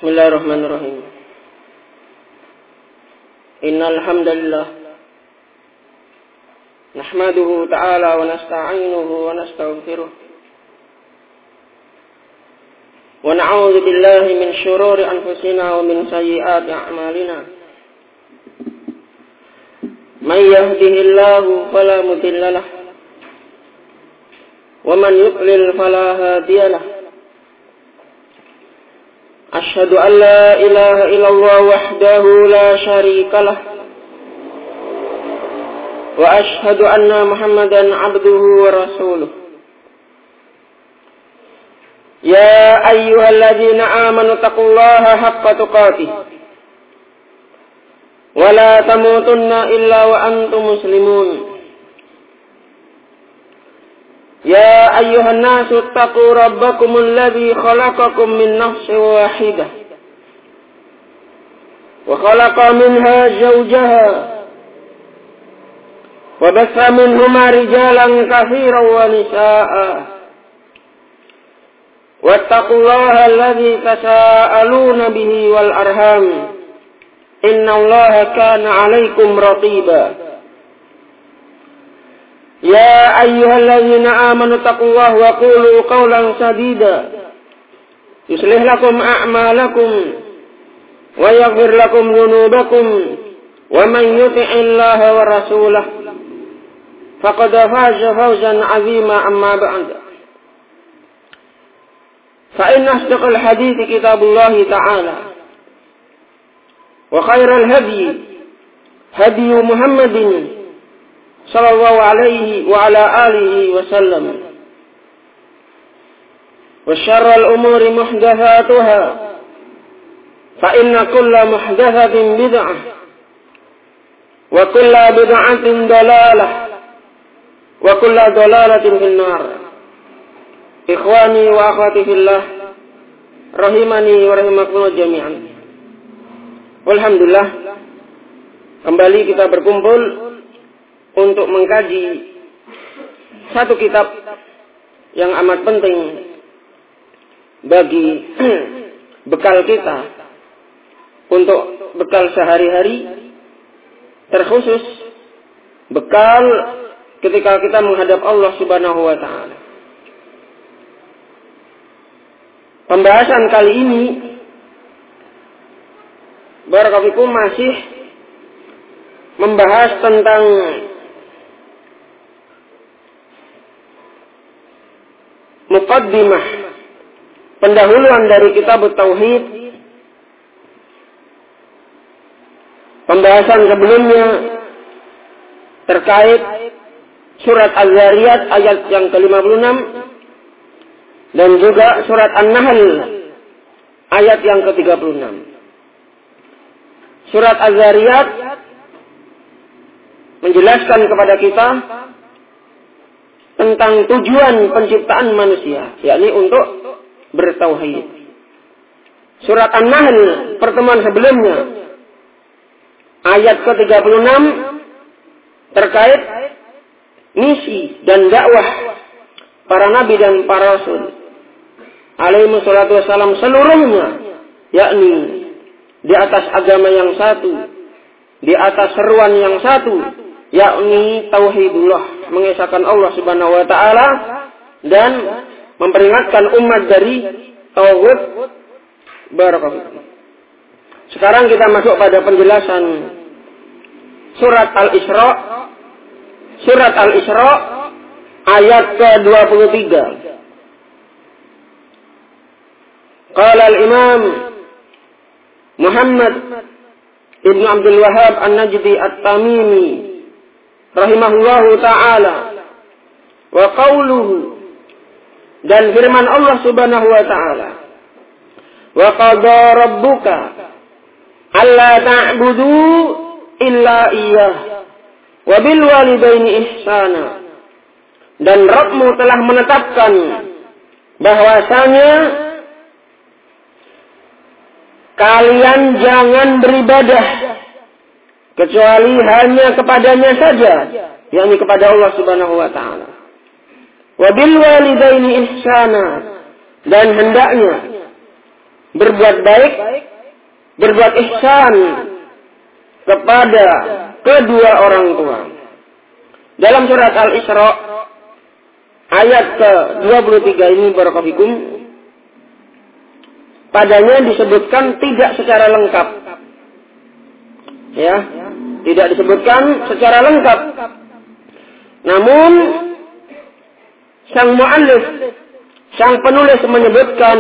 Bismillahirrahmanirrahim. Innal hamdalillah nahmaduhu ta'ala wa nasta'inuhu wa nastaghfiruh wa na'udzu billahi min shururi anfusina wa min sayyiati a'malina. May yahdihillahu fala mudilla lahu wa man yudlil fala hadiya lahu. Asyhadu an la ilaha illallah wahdahu la syarika lah wa asyhadu anna Muhammadan abduhu wa rasuluh. Ya ayyuhalladzina amanu taqullaha haqqa tuqatih wa la tamutunna illa wa antum muslimun. يا أيها الناس اتقوا ربكم الذي خلقكم من نفس واحدة وخلق منها زوجها وبث منهما رجالا كثيرا ونساء واتقوا الله الذي تساءلون به والأرحام إن الله كان عليكم رقيبا. يا أيها الذين آمنوا اتقوا الله وقولوا قولا سديدا يصلح لكم أعمالكم ويغفر لكم ذنوبكم ومن يطع الله ورسوله فقد فاز فوزا عظيما. أما بعد فإن أصدق الحديث كتاب الله تعالى وخير الهدي هدي محمد sallallahu alaihi wa ala alihi wa sallam wa syarrul umuri muhdatsatuha fa inna kulla muhdatsatin bid'ah wa kulla bid'atin dalalah wa kulla dalalatin finnar. Ikhwani wa akhwati fillah rahimani wa rahimakumullah jami'an. Alhamdulillah, kembali kita berkumpul untuk mengkaji satu kitab yang amat penting bagi bekal kita untuk bekal sehari-hari, terkhusus bekal ketika kita menghadap Allah Subhanahu wa taala. Pembahasan kali ini barakallahu fikum masih membahas tentang muqaddimah, pendahuluan dari kitab Tauhid. Pembahasan sebelumnya terkait surat Az-Zariyat ayat yang ke-56 dan juga surat An-Nahl ayat yang ke-36. Surat Az-Zariyat menjelaskan kepada kita tentang tujuan penciptaan manusia, yakni untuk bertauhid. Surat An-Nahl pertemuan sebelumnya ayat ke-36 terkait misi dan dakwah para nabi dan para rasul alaihi wassalatu wassalam seluruhnya, yakni di atas agama yang satu, di atas seruan yang satu, yakni tauhidullah, mengesahkan Allah Subhanahu wa taala dan memperingatkan umat dari tauhid. Barakallahu. Sekarang kita masuk pada penjelasan surat Al-Isra. Surat Al-Isra ayat ke-23. Qala al-Imam Muhammad Ibn Abdul Wahhab An-Najdi At-Tamimi rahimahullahu ta'ala wa qawluhu, dan firman Allah Subhanahu wa ta'ala, wa qadha rabbuka alla ta'budu illa iyyah wa bil walidaini ihsana, dan Rabbmu telah menetapkan bahwasanya kalian jangan beribadah kecuali hanya kepadanya saja, yakni kepada Allah Subhanahu wa taala. Wa bil walidaini ihsana, dan hendaknya berbuat baik, berbuat ihsan kepada kedua orang tua. Dalam surat Al-Isra ayat ke-23 ini barakallahu, padanya disebutkan tidak secara lengkap. Ya, tidak disebutkan secara lengkap. Namun sang muallif, sang penulis menyebutkan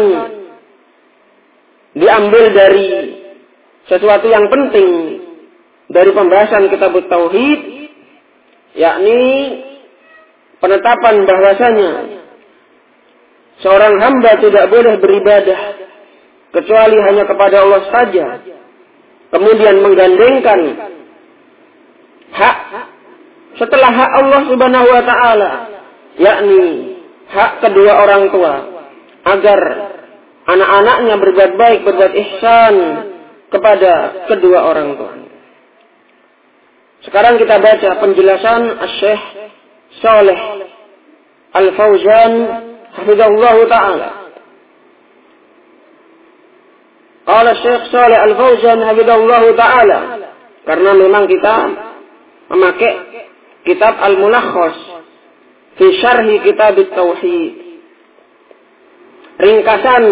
diambil dari sesuatu yang penting dari pembahasan kitab tauhid, yakni penetapan bahwasanya seorang hamba tidak boleh beribadah kecuali hanya kepada Allah saja. Kemudian menggandengkan hak setelah hak Allah Subhanahu wa taala, yakni hak kedua orang tua, agar anak-anaknya berbuat baik, berbuat ihsan kepada kedua orang tua. Sekarang kita baca penjelasan Asy-Syaikh Shalih Al-Fauzan hafizahullah taala. Qala Syekh Shalih Al-Fauzan hafizahullah taala, karena memang kita memakai kitab Al-Mulakhas fi Syarhi Kitab Tauhid, ringkasan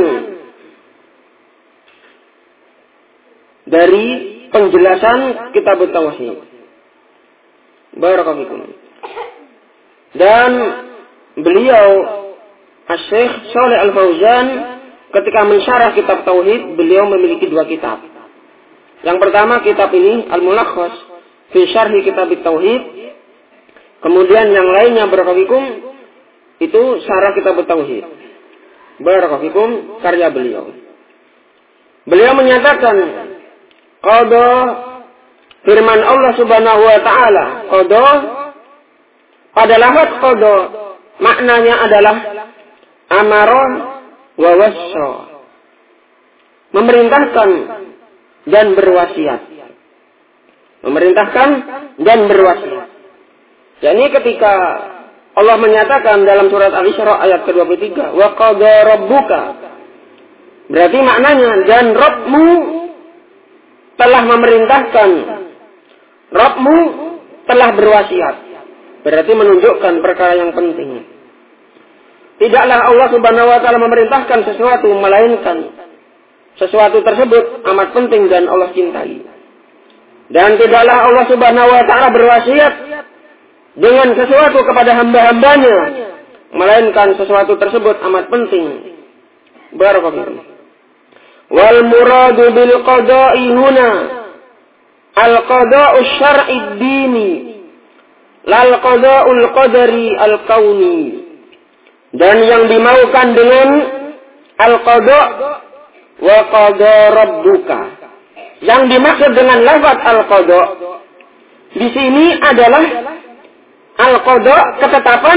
dari penjelasan kitab Tauhid. Barakallahu. Dan beliau Asy-Syaikh Shalih Al-Fauzan ketika mensyarah kitab Tauhid, beliau memiliki dua kitab. Yang pertama kitab ini Al-Mulakhas fi Syarhi Kitab Tauhid. Kemudian yang lainnya barakallahu itu syarah kitab Tauhid. Barakallahu karya beliau. Beliau menyatakan qada, firman Allah Subhanahu wa taala, qada pada lafaz qada maknanya adalah amara wa wassa, memerintahkan dan berwasiat. Memerintahkan dan berwasiat. Jadi ketika Allah menyatakan dalam surat Al-Isra ayat ke-23, wa qada rabbuka, berarti maknanya dan Rabbmu telah memerintahkan, Rabbmu telah berwasiat. Berarti menunjukkan perkara yang penting. Tidaklah Allah Subhanahu wa taala memerintahkan sesuatu, melainkan sesuatu tersebut amat penting dan Allah cintai. Dan tidaklah Allah Subhanahu wa taala berwasiat dengan sesuatu kepada hamba-hambanya, melainkan sesuatu tersebut amat penting. Barakallahu. Wal muradu bil qada'i huna al qada'u syar'i dini lal qada'ul qadari al kauni. Dan yang dimaukan dengan al-qada wa qada rabbuka, yang dimaksud dengan lafaz al-qada di sini adalah al-qada, ketetapan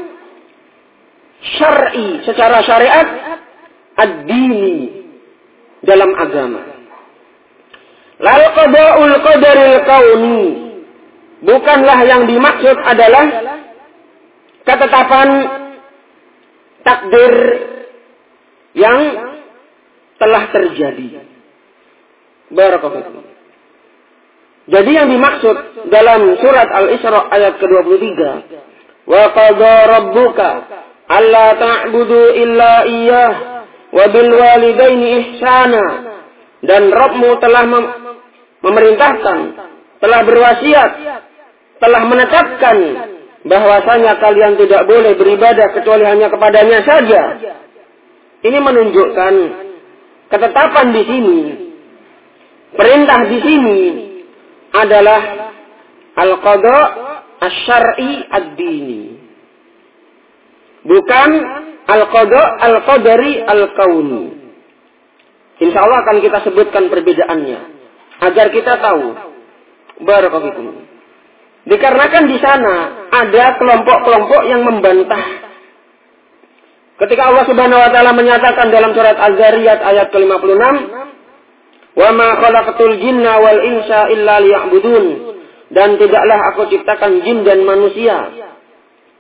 syar'i secara syariat, ad-dini dalam agama. Lal qada'ul qadaril kauni, bukanlah yang dimaksud adalah ketetapan takdir yang telah terjadi. Barakallahu. Jadi yang dimaksud dalam surat Al-Isra ayat ke-23, wa qada rabbuka alla ta'budu illa iyyah wa bil walidaini ihsana, dan Rabbmu telah memerintahkan, telah berwasiat, telah menetapkan bahwasanya kalian tidak boleh beribadah kecuali hanya kepadanya saja. Ini menunjukkan ketetapan di sini, perintah di sini adalah al-qada asy-syar'i ad-dini, bukan al-qada al-qadari al-kauni. Insyaallah akan kita sebutkan perbedaannya agar kita tahu. Barakallahu. Dikarenakan di sana ada kelompok-kelompok yang membantah. Ketika Allah Subhanahu wa taala menyatakan dalam surat Az-Zariyat ayat ke-56, "Wa ma khalaqatul jinna wal insa illa liya'budun," dan tidaklah aku ciptakan jin dan manusia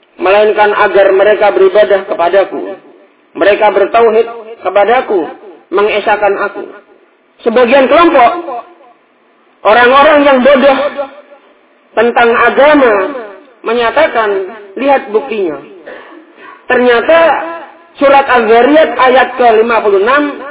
melainkan agar mereka beribadah kepadaku. Mereka bertauhid kepadaku, mengesahkan aku. Sebagian kelompok orang-orang yang bodoh tentang agama menyatakan, lihat buktinya. Ternyata surat Al-Zariyat ayat ke-56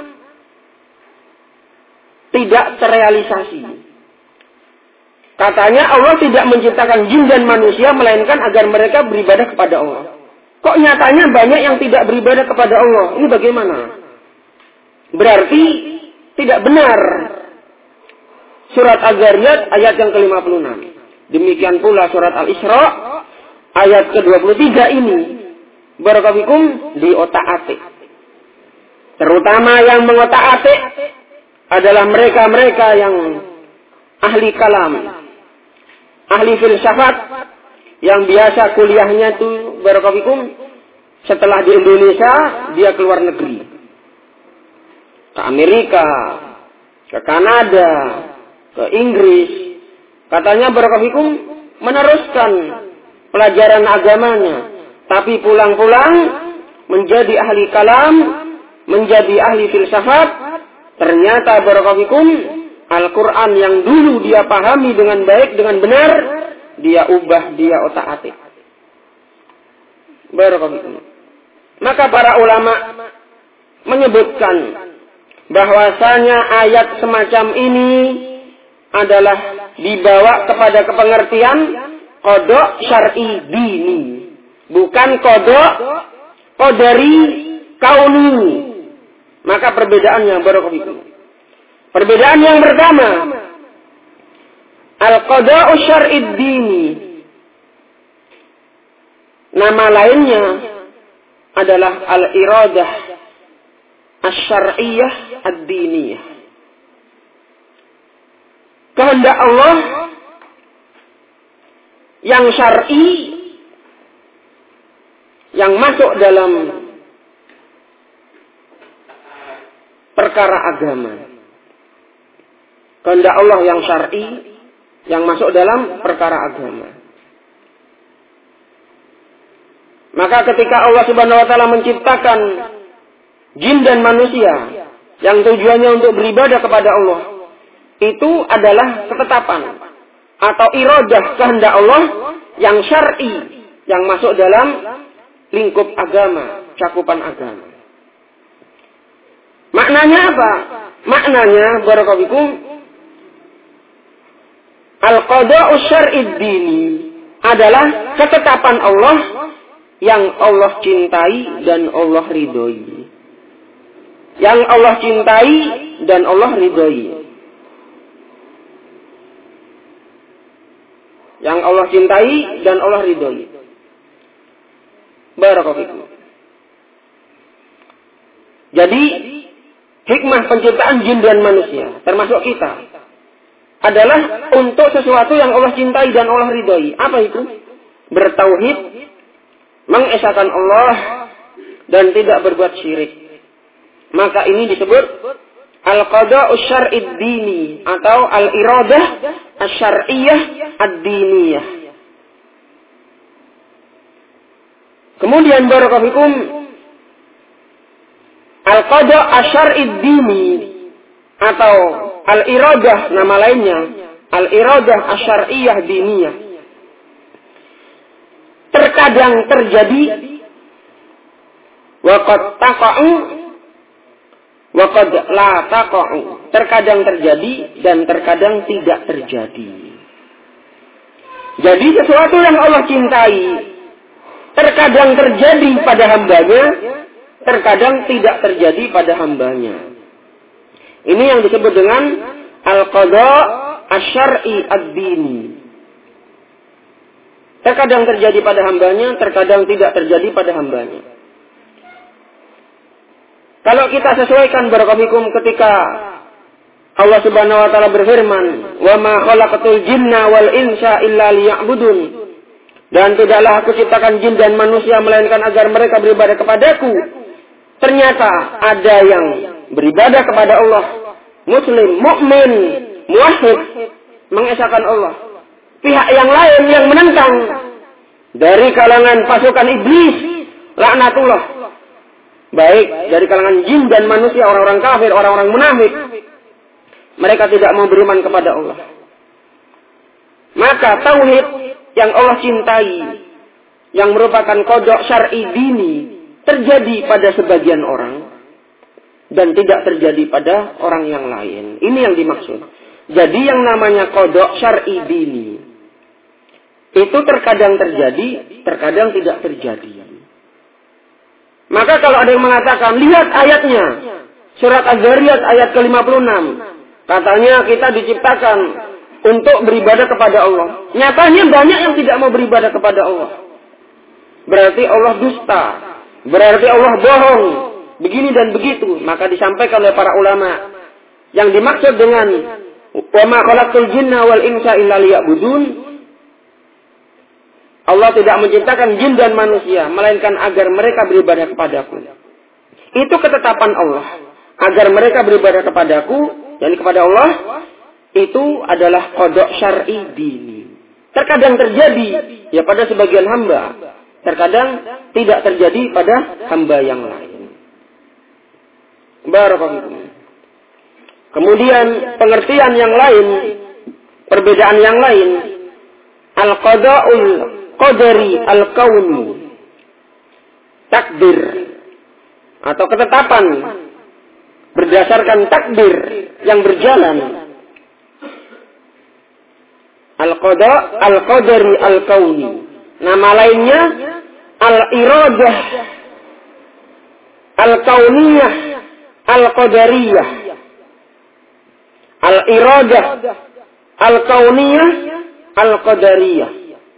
tidak terrealisasi. Katanya Allah tidak menciptakan jin dan manusia melainkan agar mereka beribadah kepada Allah. Kok nyatanya banyak yang tidak beribadah kepada Allah? Ini bagaimana? Berarti tidak benar surat Al-Zariyat ayat yang ke-56. Demikian pula surat Al-Isra ayat ke-23 ini. Barakallahu di otak-atik. Terutama yang mengotak-atik adalah mereka-mereka yang ahli kalam, ahli filsafat, yang biasa kuliahnya itu barakallahu setelah di Indonesia dia keluar negeri. Ke Amerika, ke Kanada, ke Inggris. Katanya barakallahu meneruskan pelajaran agamanya. Tapi pulang-pulang menjadi ahli kalam, menjadi ahli filsafat. Ternyata barakallahu Al-Quran yang dulu dia pahami dengan baik, dengan benar, dia ubah, dia otak-atik. Barakallahu. Maka para ulama menyebutkan bahwasanya ayat semacam ini adalah dibawa kepada kepengertian qada syar'i dini, bukan qada qadari kauni. Maka perbedaannya barakallahu. Perbedaan yang pertama, al-qada'u syar'i dini. Nama lainnya adalah al-iradah asy-syar'iyyah ad-diniyah. Kehendak Allah yang syar'i, yang masuk dalam perkara agama. Kehendak Allah yang syar'i, yang masuk dalam perkara agama. Maka ketika Allah Subhanahu wa taala menciptakan jin dan manusia yang tujuannya untuk beribadah kepada Allah, itu adalah ketetapan atau iradah kehendak Allah yang syar'i, yang masuk dalam lingkup agama, cakupan agama. Maknanya apa? Maknanya barakallahu al-qada'u syar'i dini adalah ketetapan Allah yang Allah cintai dan Allah ridhoi. Yang Allah cintai dan Allah ridhoi. Yang Allah cintai dan Allah ridhoi. Barakallahu. Jadi hikmah penciptaan jin dan manusia, termasuk kita, adalah untuk sesuatu yang Allah cintai dan Allah ridhoi. Apa itu? Bertauhid, mengesahkan Allah, dan tidak berbuat syirik. Maka ini disebut al-qada'u syar'id dini atau al-iradah asy-syar'iyyah ad-diniyah. Kemudian barakallahu al-qada' asy-syar'id dini atau al-iradah, nama lainnya al-iradah asy-syar'iyyah diniyah, terkadang terjadi wa qad taqa'u wa qad la taqa'u, terkadang terjadi dan terkadang tidak terjadi. Jadi sesuatu yang Allah cintai terkadang terjadi pada hambanya, terkadang tidak terjadi pada hambanya. Ini yang disebut dengan al-qada' asy-syar'i ad-dini. Terkadang terjadi pada hambanya, terkadang tidak terjadi pada hambanya. Kalau kita sesuaikan barakallahu ketika Allah Subhanahu wa taala berfirman, "Wa ma khalaqatul jinna wal insa illa liya'budun." Dan tidaklah aku ciptakan jin dan manusia melainkan agar mereka beribadah kepadaku. Ternyata ada yang beribadah kepada Allah, muslim, mukmin, muwahhid, mengesahkan Allah. Pihak yang lain yang menentang dari kalangan pasukan iblis, laknatullah, baik dari kalangan jin dan manusia, orang-orang kafir, orang-orang munafik, mereka tidak mau beriman kepada Allah. Maka tauhid yang Allah cintai, yang merupakan kodok syar'i dini, terjadi pada sebagian orang dan tidak terjadi pada orang yang lain. Ini yang dimaksud. Jadi yang namanya kodok syar'i dini itu terkadang terjadi, terkadang tidak terjadi. Maka kalau ada yang mengatakan, lihat ayatnya, surat Az-Zariyat ayat ke-56, katanya kita diciptakan untuk beribadah kepada Allah. Nyatanya banyak yang tidak mau beribadah kepada Allah. Berarti Allah dusta, berarti Allah bohong, begini dan begitu. Maka disampaikan oleh para ulama, yang dimaksud dengan wa ma khalaqtul jinna wal insa illa liya'budun, Allah tidak menciptakan jin dan manusia, melainkan agar mereka beribadah kepadaku. Itu ketetapan Allah. Agar mereka beribadah kepadaku, dan kepada Allah, itu adalah kodok syar'i dini. Terkadang terjadi, ya pada sebagian hamba. Terkadang tidak terjadi pada hamba yang lain. Barakallahu. Kemudian pengertian yang lain, perbedaan yang lain, al-qada'ul qadari al-kauni, takdir atau ketetapan berdasarkan takdir yang berjalan. Al-qada al-qadari al-kauni, nama lainnya al-iradah al-kauniyah al-qadariyah. Al-iradah al-kauniyah al-qadariyah.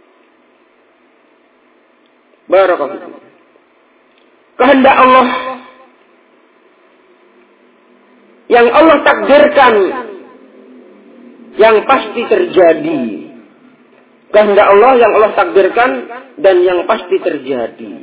Barakallahu. Kehendak Allah yang Allah takdirkan, yang pasti terjadi. Kehendak Allah yang Allah takdirkan dan yang pasti terjadi.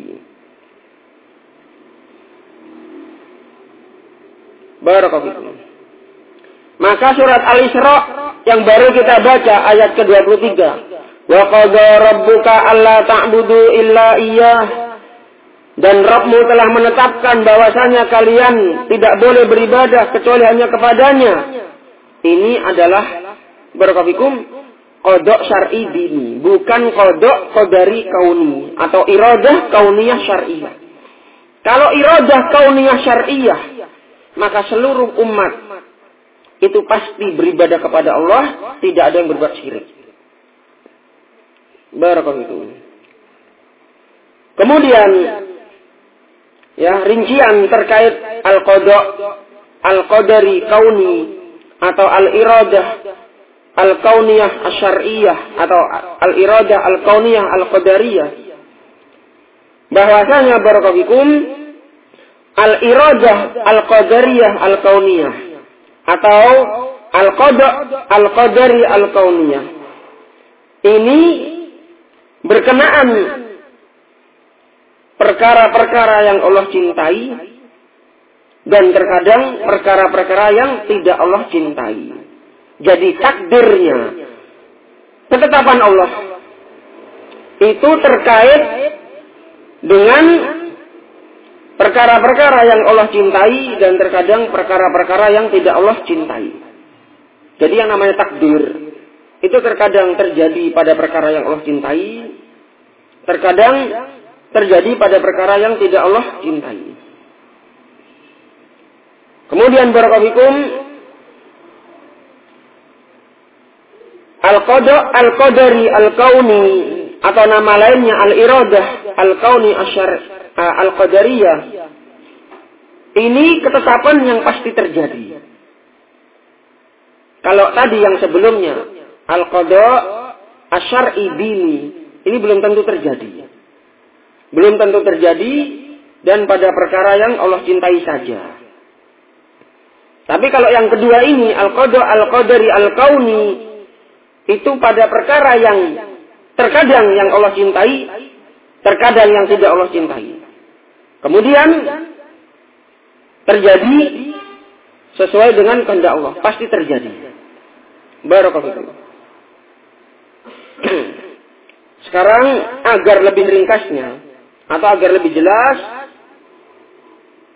Barakallahu. Maka surat Al-Isra yang baru kita baca ayat ke-23. Wa qadha rabbuka alla ta'budu illa iyyah. Dan Rabbmu telah menetapkan bahwasanya kalian tidak boleh beribadah kecuali hanya kepadanya. Ini adalah barakallahu qada syar'i dini, bukan qada qadari kauni atau iradah kauniyah syar'iyah. Kalau iradah kauniyah syar'iyah, maka seluruh umat itu pasti beribadah kepada Allah, tidak ada yang berbuat syirik. Barakallahu. Kemudian ya, rincian terkait al-qada al-qadari kauni atau al-iradah al-kauniyah asy-syar'iyyah atau al-iradah al-kauniyah al-qadariyah. Bahwasanya barakallahu al-iradah al-qadariyah al-kauniyah atau al-qada al-qadari al-kauniyah ini berkenaan perkara-perkara yang Allah cintai dan terkadang perkara-perkara yang tidak Allah cintai. Jadi takdirnya, ketetapan Allah itu terkait dengan perkara-perkara yang Allah cintai dan terkadang perkara-perkara yang tidak Allah cintai. Jadi yang namanya takdir itu terkadang terjadi pada perkara yang Allah cintai, terkadang terjadi pada perkara yang tidak Allah cintai. Kemudian barakallahu al-qada al-qadari al-kauni atau nama lainnya al-iradah al-kauni al-qadariyah. Ini ketetapan yang pasti terjadi. Kalau tadi yang sebelumnya al-qada asy-syar'i dini, ini belum tentu terjadi. Belum tentu terjadi dan pada perkara yang Allah cintai saja. Tapi kalau yang kedua ini al-qada al-qadari al-kauni, itu pada perkara yang terkadang yang Allah cintai, terkadang yang tidak Allah cintai. Kemudian terjadi sesuai dengan kehendak Allah, pasti terjadi. Barakallahu. Sekarang agar lebih ringkasnya atau agar lebih jelas,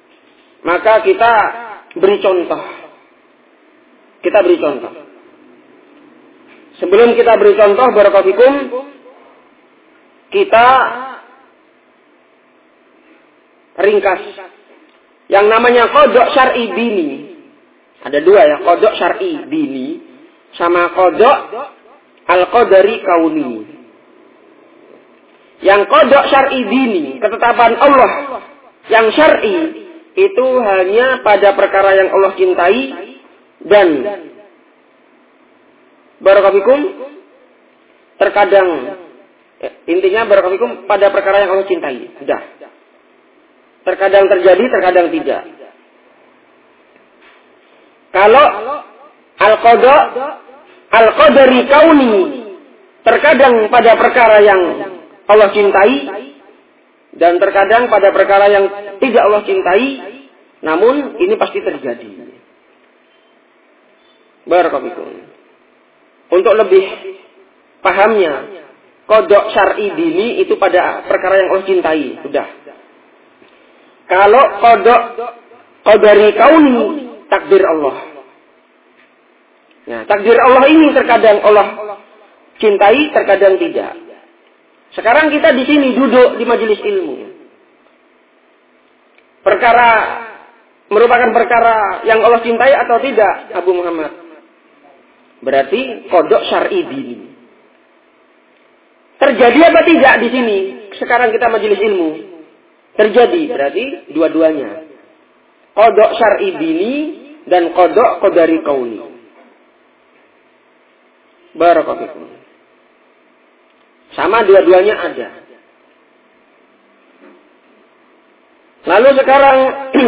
Maka kita beri contoh. Kita beri contoh. Sebelum kita beri contoh, barakallahu fikum, kita ringkas. Yang namanya qada' syar'i dini. Ada dua ya, qada' syar'i dini sama qada' al-qadari kauni. Yang qada' syar'i dini, ketetapan Allah yang syar'i itu hanya pada perkara yang Allah cintai dan barakallahu fikum terkadang intinya barakallahu fikum pada perkara yang Allah cintai. Sudah. Terkadang terjadi, terkadang tidak. Kalau al-qada' al-qadari kauni terkadang pada perkara yang Allah cintai dan terkadang pada perkara yang tidak Allah cintai, namun ini pasti terjadi. Barakallahu fikum. Untuk lebih pahamnya, qada' syar'i dini itu pada perkara yang Allah cintai, sudah. Kalau qada' qadari kauni, takdir Allah. Nah, takdir Allah ini terkadang Allah cintai, terkadang tidak. Sekarang kita di sini duduk di majelis ilmu. Perkara merupakan perkara yang Allah cintai atau tidak, Abu Muhammad? Berarti qada' syar'i dini. Terjadi apa tidak di sini? Sekarang kita majelis ilmu. Terjadi, berarti dua-duanya. Qada' syar'i dini dan qada' qadari kauni. Barakallahu fikum. Sama dua-duanya ada. Lalu sekarang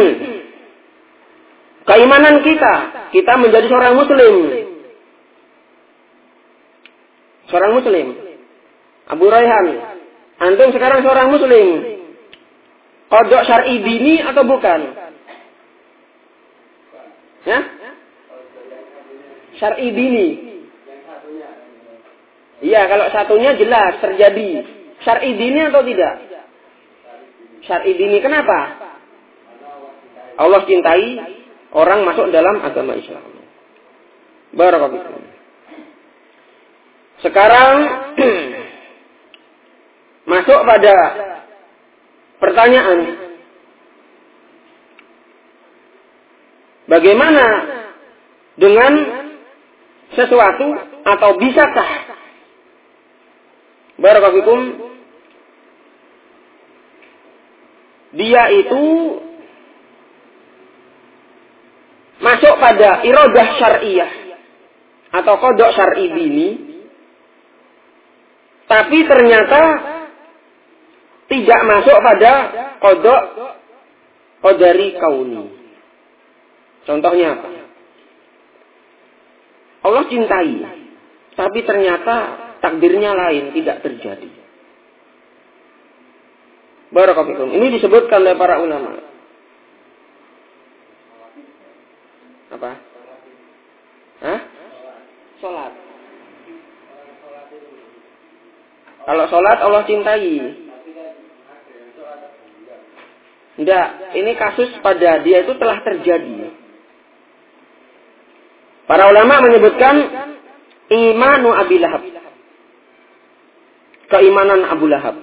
keimanan kita menjadi seorang muslim. Seorang muslim. Abu Raihan, antum sekarang seorang muslim. Qada' syar'i dini atau bukan? Ya? Syar'i dini. Iya, kalau satunya jelas terjadi. Syar'i dini atau tidak? Syar'i dini, kenapa? Allah cintai orang masuk dalam agama Islam. Barakallahu fikum. Sekarang masuk pada pertanyaan. Bagaimana dengan sesuatu atau bisakah barakallahu fikum dia itu masuk pada iradah syariah atau qada' syar'i dini, tapi ternyata tidak masuk pada qada' qadari kauni. Contohnya apa? Allah cintai, tapi ternyata takdirnya lain, tidak terjadi. Barakallahu fikum. Ini disebutkan oleh para ulama. Apa? Hah? Salat. Kalau salat Allah cintai. Tidak, ini kasus pada dia itu telah terjadi. Para ulama menyebutkan imanu Abi Lahab. Keimanan Abu Lahab.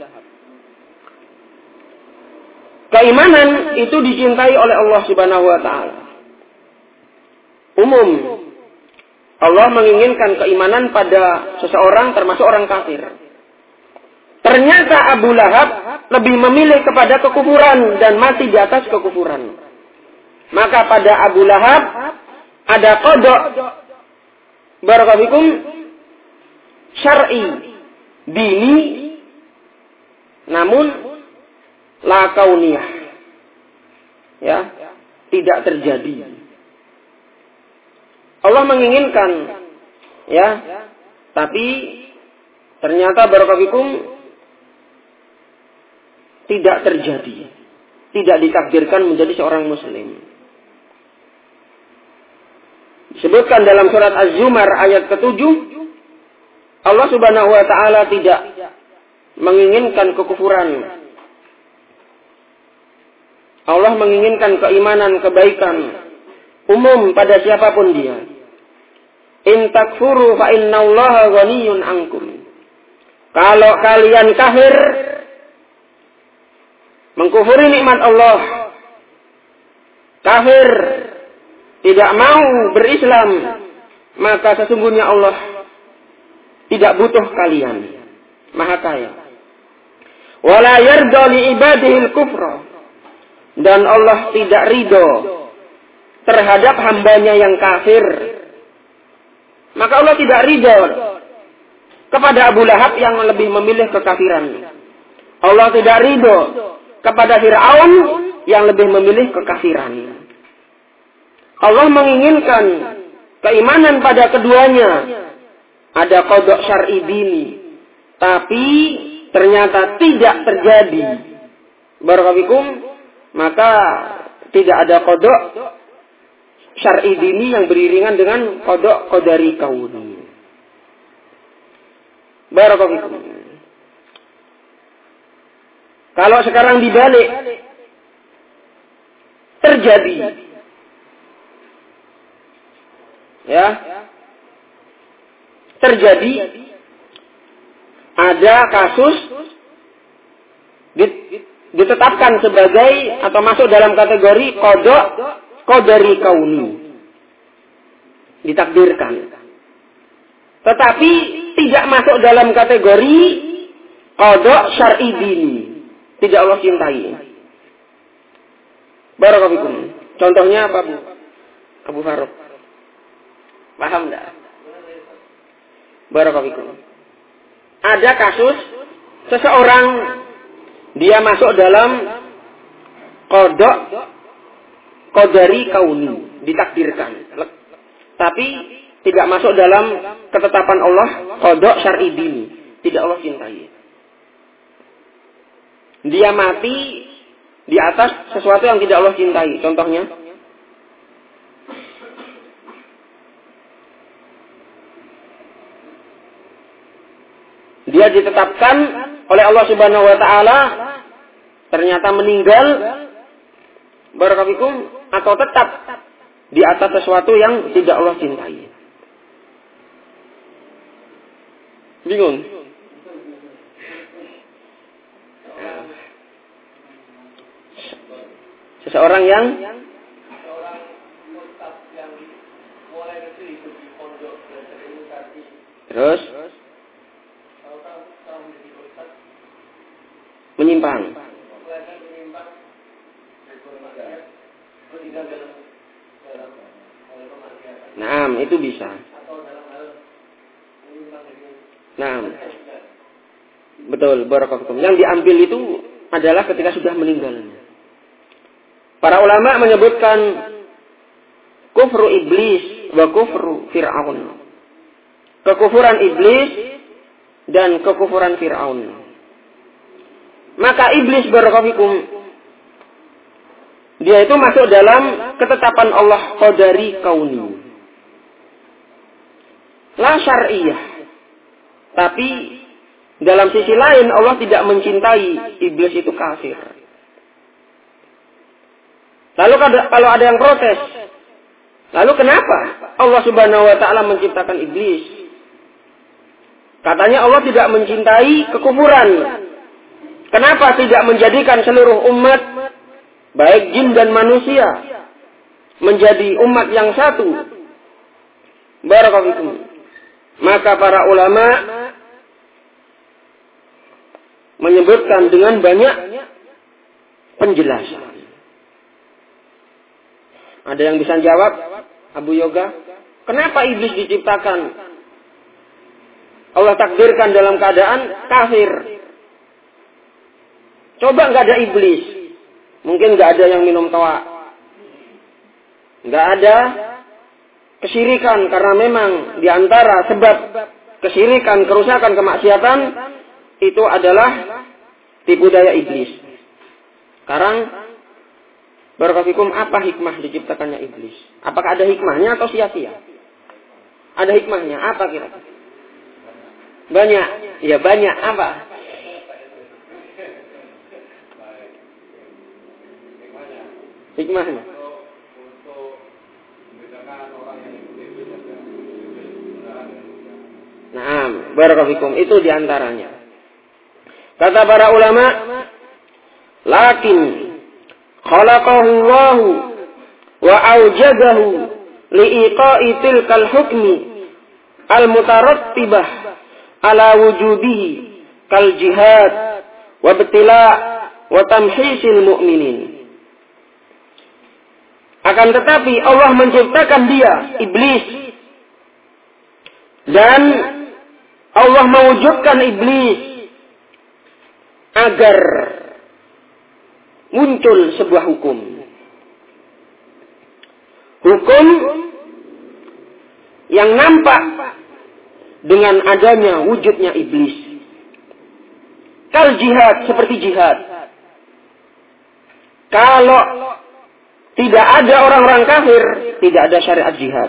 Keimanan itu dicintai oleh Allah Subhanahu wa taala. Umum. Allah menginginkan keimanan pada seseorang termasuk orang kafir. Ternyata Abu Lahab lebih memilih kepada kekufuran dan mati di atas kekufuran. Maka pada Abu Lahab ada qada' barakallahu fikum syar'i dini, namun la kauniyah, ya, tidak terjadi. Allah menginginkan, ya, tapi ternyata barakallahu fikum tidak terjadi, tidak ditakdirkan menjadi seorang muslim. Disebutkan dalam surat Az-Zumar ayat ke-7, Allah Subhanahu wa taala tidak menginginkan kekufuran. Allah menginginkan keimanan, kebaikan umum pada siapapun dia. In takfuru fa innallaha ghaniyyun ankum. Kalau kalian kafir, mengkufuri nikmat Allah, kafir, tidak mau berislam, maka sesungguhnya Allah tidak butuh kalian. Maha kaya. Wala yarda li ibadihil kufra. Dan Allah tidak ridho terhadap hambanya yang kafir. Maka Allah tidak ridho kepada Abu Lahab yang lebih memilih kekafiran. Allah tidak ridho kepada Fir'aun yang lebih memilih kekafiran. Allah menginginkan keimanan pada keduanya. Ada qada syar'i dini. Tapi ternyata tidak terjadi. Barakallahu, maka tidak ada qada syar'i dini yang beriringan dengan qada qadari kauni. Barakallahu. Kalau sekarang dibalik, terjadi, ya, terjadi ada kasus ditetapkan sebagai atau masuk dalam kategori qada qadari kauni, ditakdirkan. Tetapi tidak masuk dalam kategori qada syar'i dini, tidak Allah cintai. Barakallahu. Contohnya apa, Bu? Abu Faruk. Paham enggak? Barakallahu. Ada kasus seseorang dia masuk dalam qada qadari kauni, ditakdirkan. Tapi tidak masuk dalam ketetapan Allah qada syar'i dini, tidak Allah cintai. Dia mati di atas sesuatu yang tidak Allah cintai. Contohnya, dia ditetapkan oleh Allah Subhanahu wa taala ternyata meninggal, barakallahu, atau tetap di atas sesuatu yang tidak Allah cintai. Bingung? Seseorang yang terus menyimpang. Nah, itu bisa. Nah, betul, barakallahu. Yang diambil itu adalah ketika sudah meninggal. Para ulama menyebutkan kufru iblis wa kufru Fir'aun. Kekufuran iblis dan kekufuran Fir'aun. Maka iblis, barakallahu, dia itu masuk dalam ketetapan Allah qadari kauni. La syar'iyah. Tapi dalam sisi lain Allah tidak mencintai iblis itu kafir. Lalu kalau ada yang protes, lalu kenapa Allah Subhanahu wa taala menciptakan iblis? Katanya Allah tidak mencintai kekufuran. Kenapa tidak menjadikan seluruh umat, baik jin dan manusia, menjadi umat yang satu? Barakallahu. Maka para ulama menyebutkan dengan banyak penjelasan. Ada yang bisa jawab, Abu Yoga, kenapa iblis diciptakan? Allah takdirkan dalam keadaan kafir. Coba nggak ada iblis, mungkin nggak ada yang minum toa, nggak ada kesyirikan, karena memang diantara sebab kesyirikan, kerusakan, kemaksiatan itu adalah tipu daya iblis. Sekarang barakallahu, apa hikmah diciptakannya iblis? Apakah ada hikmahnya atau sia-sia? Ada hikmahnya, apa kira-kira? Banyak, ya banyak. Apa? Hikmahnya. Naam, barakallahu fikum. Itu diantaranya. Kata para ulama, lakin khalaqahu Allah wa aujadahu liiqa'i tilkal hukmi al-mutarattibah ala wujudihi kal jihad wa ibtila' wa tamhisil mu'minin. Akan tetapi Allah menciptakan dia, iblis, dan Allah mewujudkan iblis agar muncul sebuah hukum. Hukum yang nampak dengan adanya wujudnya iblis. Kal jihad, seperti jihad. Kalau tidak ada orang-orang kafir, tidak ada syariat jihad.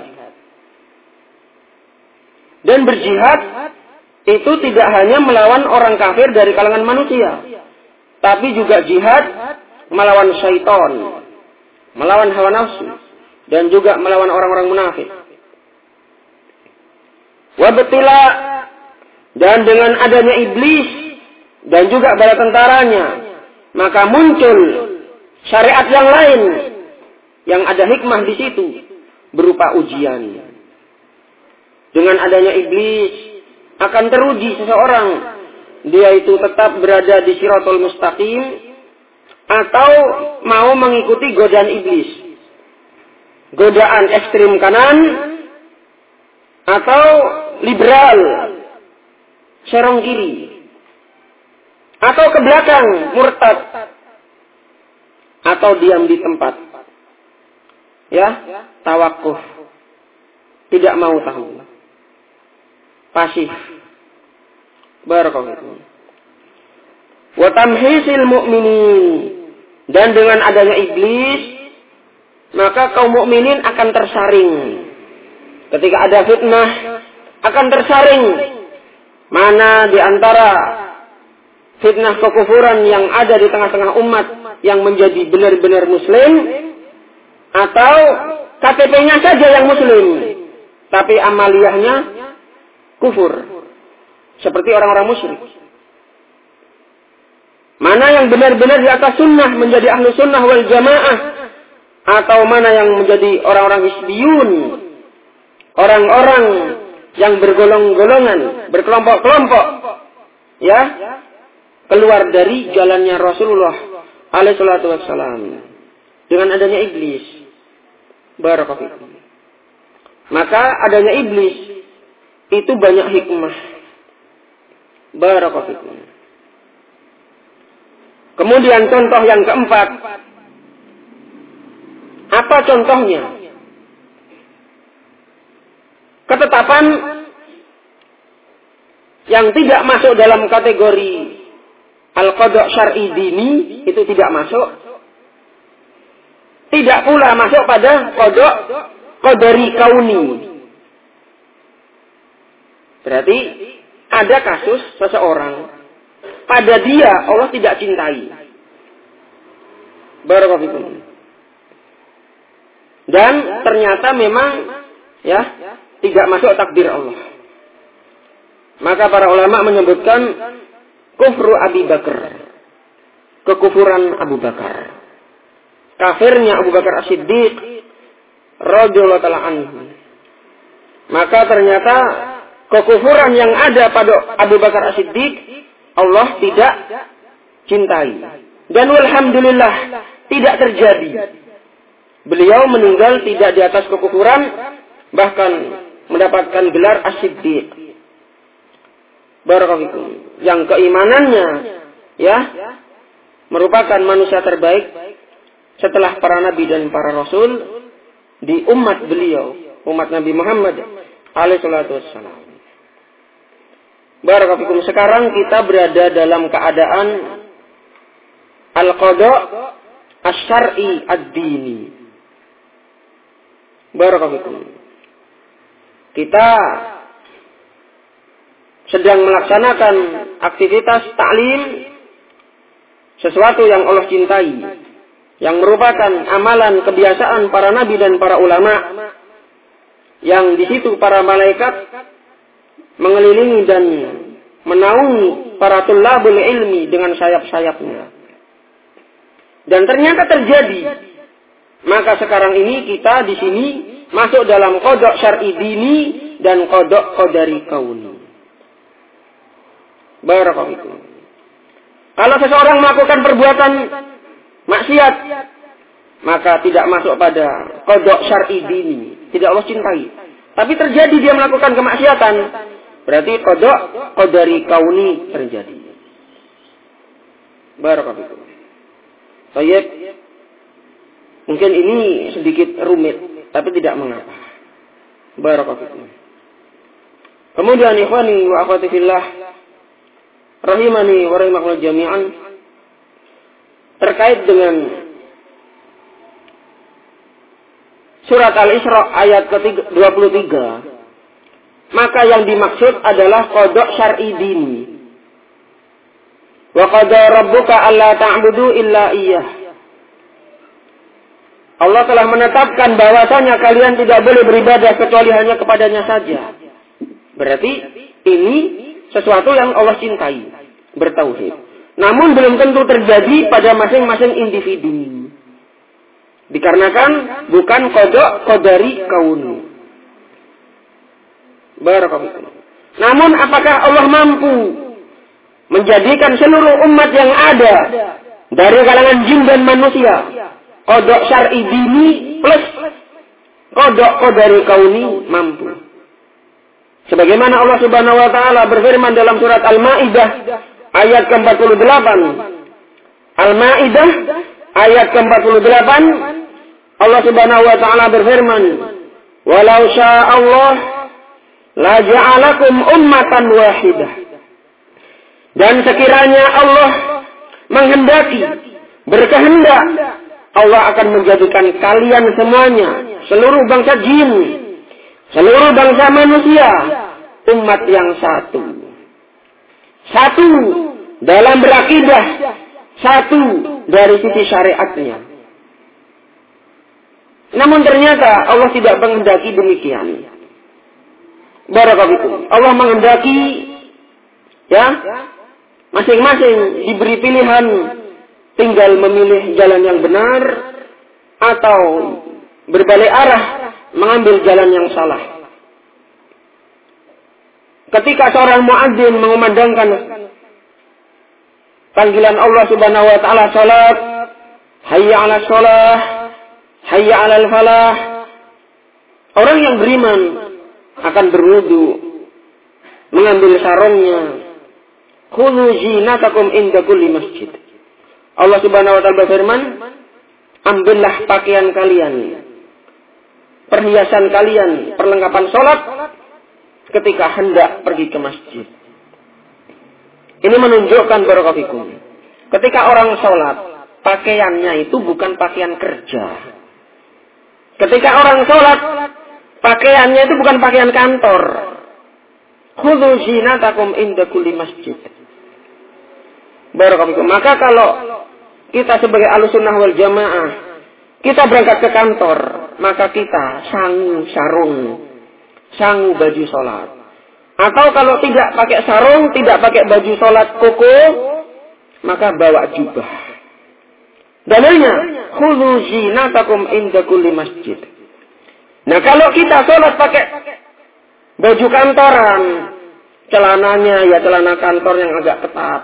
Dan berjihad itu tidak hanya melawan orang kafir dari kalangan manusia, tapi juga jihad melawan syaitan, melawan hawa nafsu, dan juga melawan orang-orang munafik. Wabtila, dan dengan adanya iblis dan juga bala tentaranya, maka muncul syariat yang lain yang ada hikmah di situ berupa ujian. Dengan adanya iblis akan teruji seseorang, dia itu tetap berada di Shirathul Mustaqim atau mau mengikuti godaan iblis, godaan ekstrim kanan atau liberal serong kiri, atau ke belakang murtad, atau diam di tempat, ya, tawakuf, tidak mau tahu, pasif. Barakallahu. Wa tamhisil mu'minin, dan dengan adanya iblis maka kaum mukminin akan tersaring. Ketika ada fitnah akan tersaring. Mana di antara fitnah kekufuran yang ada di tengah-tengah umat yang menjadi benar-benar muslim, atau KTP-nya saja yang muslim tapi amaliyahnya kufur, seperti orang-orang musyrik. Mana yang benar-benar di atas sunnah menjadi ahlu sunnah wal jamaah, atau mana yang menjadi orang-orang hizbiyun, orang-orang yang bergolong-golongan, berkelompok-kelompok, ya, keluar dari jalannya Rasulullah alaihi salatu wassalam dengan adanya iblis. Barakallahu. Maka adanya iblis itu banyak hikmah. Barakallahu. Kemudian contoh yang keempat. Apa contohnya? Ketetapan yang tidak masuk dalam kategori al-qada' syar'i dini itu tidak masuk. Tidak pula masuk pada qada' qadari kauni. Berarti ada kasus seseorang, pada dia Allah tidak cintai. Barakallahu fikum. Dan ternyata memang, ya, tidak masuk takdir Allah. Maka para ulama menyebutkan kufru Abi Bakar, kekufuran Abu Bakar, kafirnya Abu Bakar As-Siddiq radhiyallahu ta'ala anhu. Maka ternyata kekufuran yang ada pada Abu Bakar As-Siddiq Allah tidak cintai. Dan alhamdulillah tidak terjadi. Beliau meninggal tidak di atas kekufuran, bahkan mendapatkan gelar As-Siddiq. Barakallahu. Yang keimanannya, ya, merupakan manusia terbaik setelah para nabi dan para rasul di umat beliau, umat Nabi Muhammad alaihi salatu wassalam. Barakallahu. Sekarang kita berada dalam keadaan al-qada' asy-syar'i ad-dini. Barakallahu. Kita sedang melaksanakan aktivitas taklim, sesuatu yang Allah cintai, yang merupakan amalan kebiasaan para nabi dan para ulama, yang di situ para malaikat mengelilingi dan menaungi para tulabul ilmi dengan sayap-sayapnya. Dan ternyata terjadi. Maka sekarang ini kita di sini masuk dalam qada syar'i dini dan qada qadari kauni. Barakallahu. Kalau seseorang melakukan perbuatan maksiat, maka tidak masuk pada qada syar'i dini, tidak Allah cintai. Tapi terjadi dia melakukan kemaksiatan, berarti qada qadari kauni terjadi. Barakallahu. Baik. Mungkin ini sedikit rumit, tapi tidak mengapa. Barakallahu. Kemudian ikhwani wa akhwati fillah, rahimani wa rahimakumullah jami'an, terkait dengan surat Al-Isra ayat ke-23, maka yang dimaksud adalah qada syar'i dini. Wa qada rabbuka alla ta'budu illa iyyah. Allah telah menetapkan bahwasanya kalian tidak boleh beribadah kecuali hanya kepadanya saja. Berarti ini sesuatu yang Allah cintai, bertauhid. Namun belum tentu terjadi pada masing-masing individu. Dikarenakan bukan qada qadari kauni. Barakallahu. Namun apakah Allah mampu menjadikan seluruh umat yang ada dari kalangan jin dan manusia qada syar'i dini plus qada qadari kauni? Mampu. Sebagaimana Allah Subhanahu wa taala berfirman dalam surat Al-Maidah ayat ke-48. Al-Maidah ayat ke-48, Allah Subhanahu wa taala berfirman, "Walau syaa Allah la ja'alakum ummatan wahidah." Dan sekiranya Allah menghendaki, berkehendak, Allah akan menjadikan kalian semuanya, seluruh bangsa jin, seluruh bangsa manusia, umat yang satu. Satu dalam berakidah, satu dari sisi syariatnya. Namun ternyata Allah tidak menghendaki demikian. Barakallahu. Allah menghendaki, ya, masing-masing diberi pilihan, tinggal memilih jalan yang benar atau berbalik arah mengambil jalan yang salah. Ketika seorang muadzin mengumandangkan panggilan Allah Subhanahu wa taala salat, hayya 'alas shalah, hayya 'alal falah, orang yang beriman akan berwudu, mengambil sarungnya, khudhu zinatakum inda kulli masjid. Allah Subhanahu wa taala berfirman, ambillah pakaian kalian, perhiasan kalian, perlengkapan salat ketika hendak pergi ke masjid. Ini menunjukkan barakallahu. Ketika orang salat, pakaiannya itu bukan pakaian kerja. Ketika orang salat, pakaiannya itu bukan pakaian kantor. Khudhu zinatakum inda kulli masjid. Barakallahu. Maka kalau kita sebagai Ahlussunnah wal Jamaah, kita berangkat ke kantor, maka kita sangu sarung, sangu baju sholat. Atau kalau tidak pakai sarung, tidak pakai baju sholat koko, maka bawa jubah. Dalilnya, khudhu zinatakum inda kulli masjid. Nah kalau kita sholat pakai baju kantoran, celananya ya celana kantor yang agak ketat.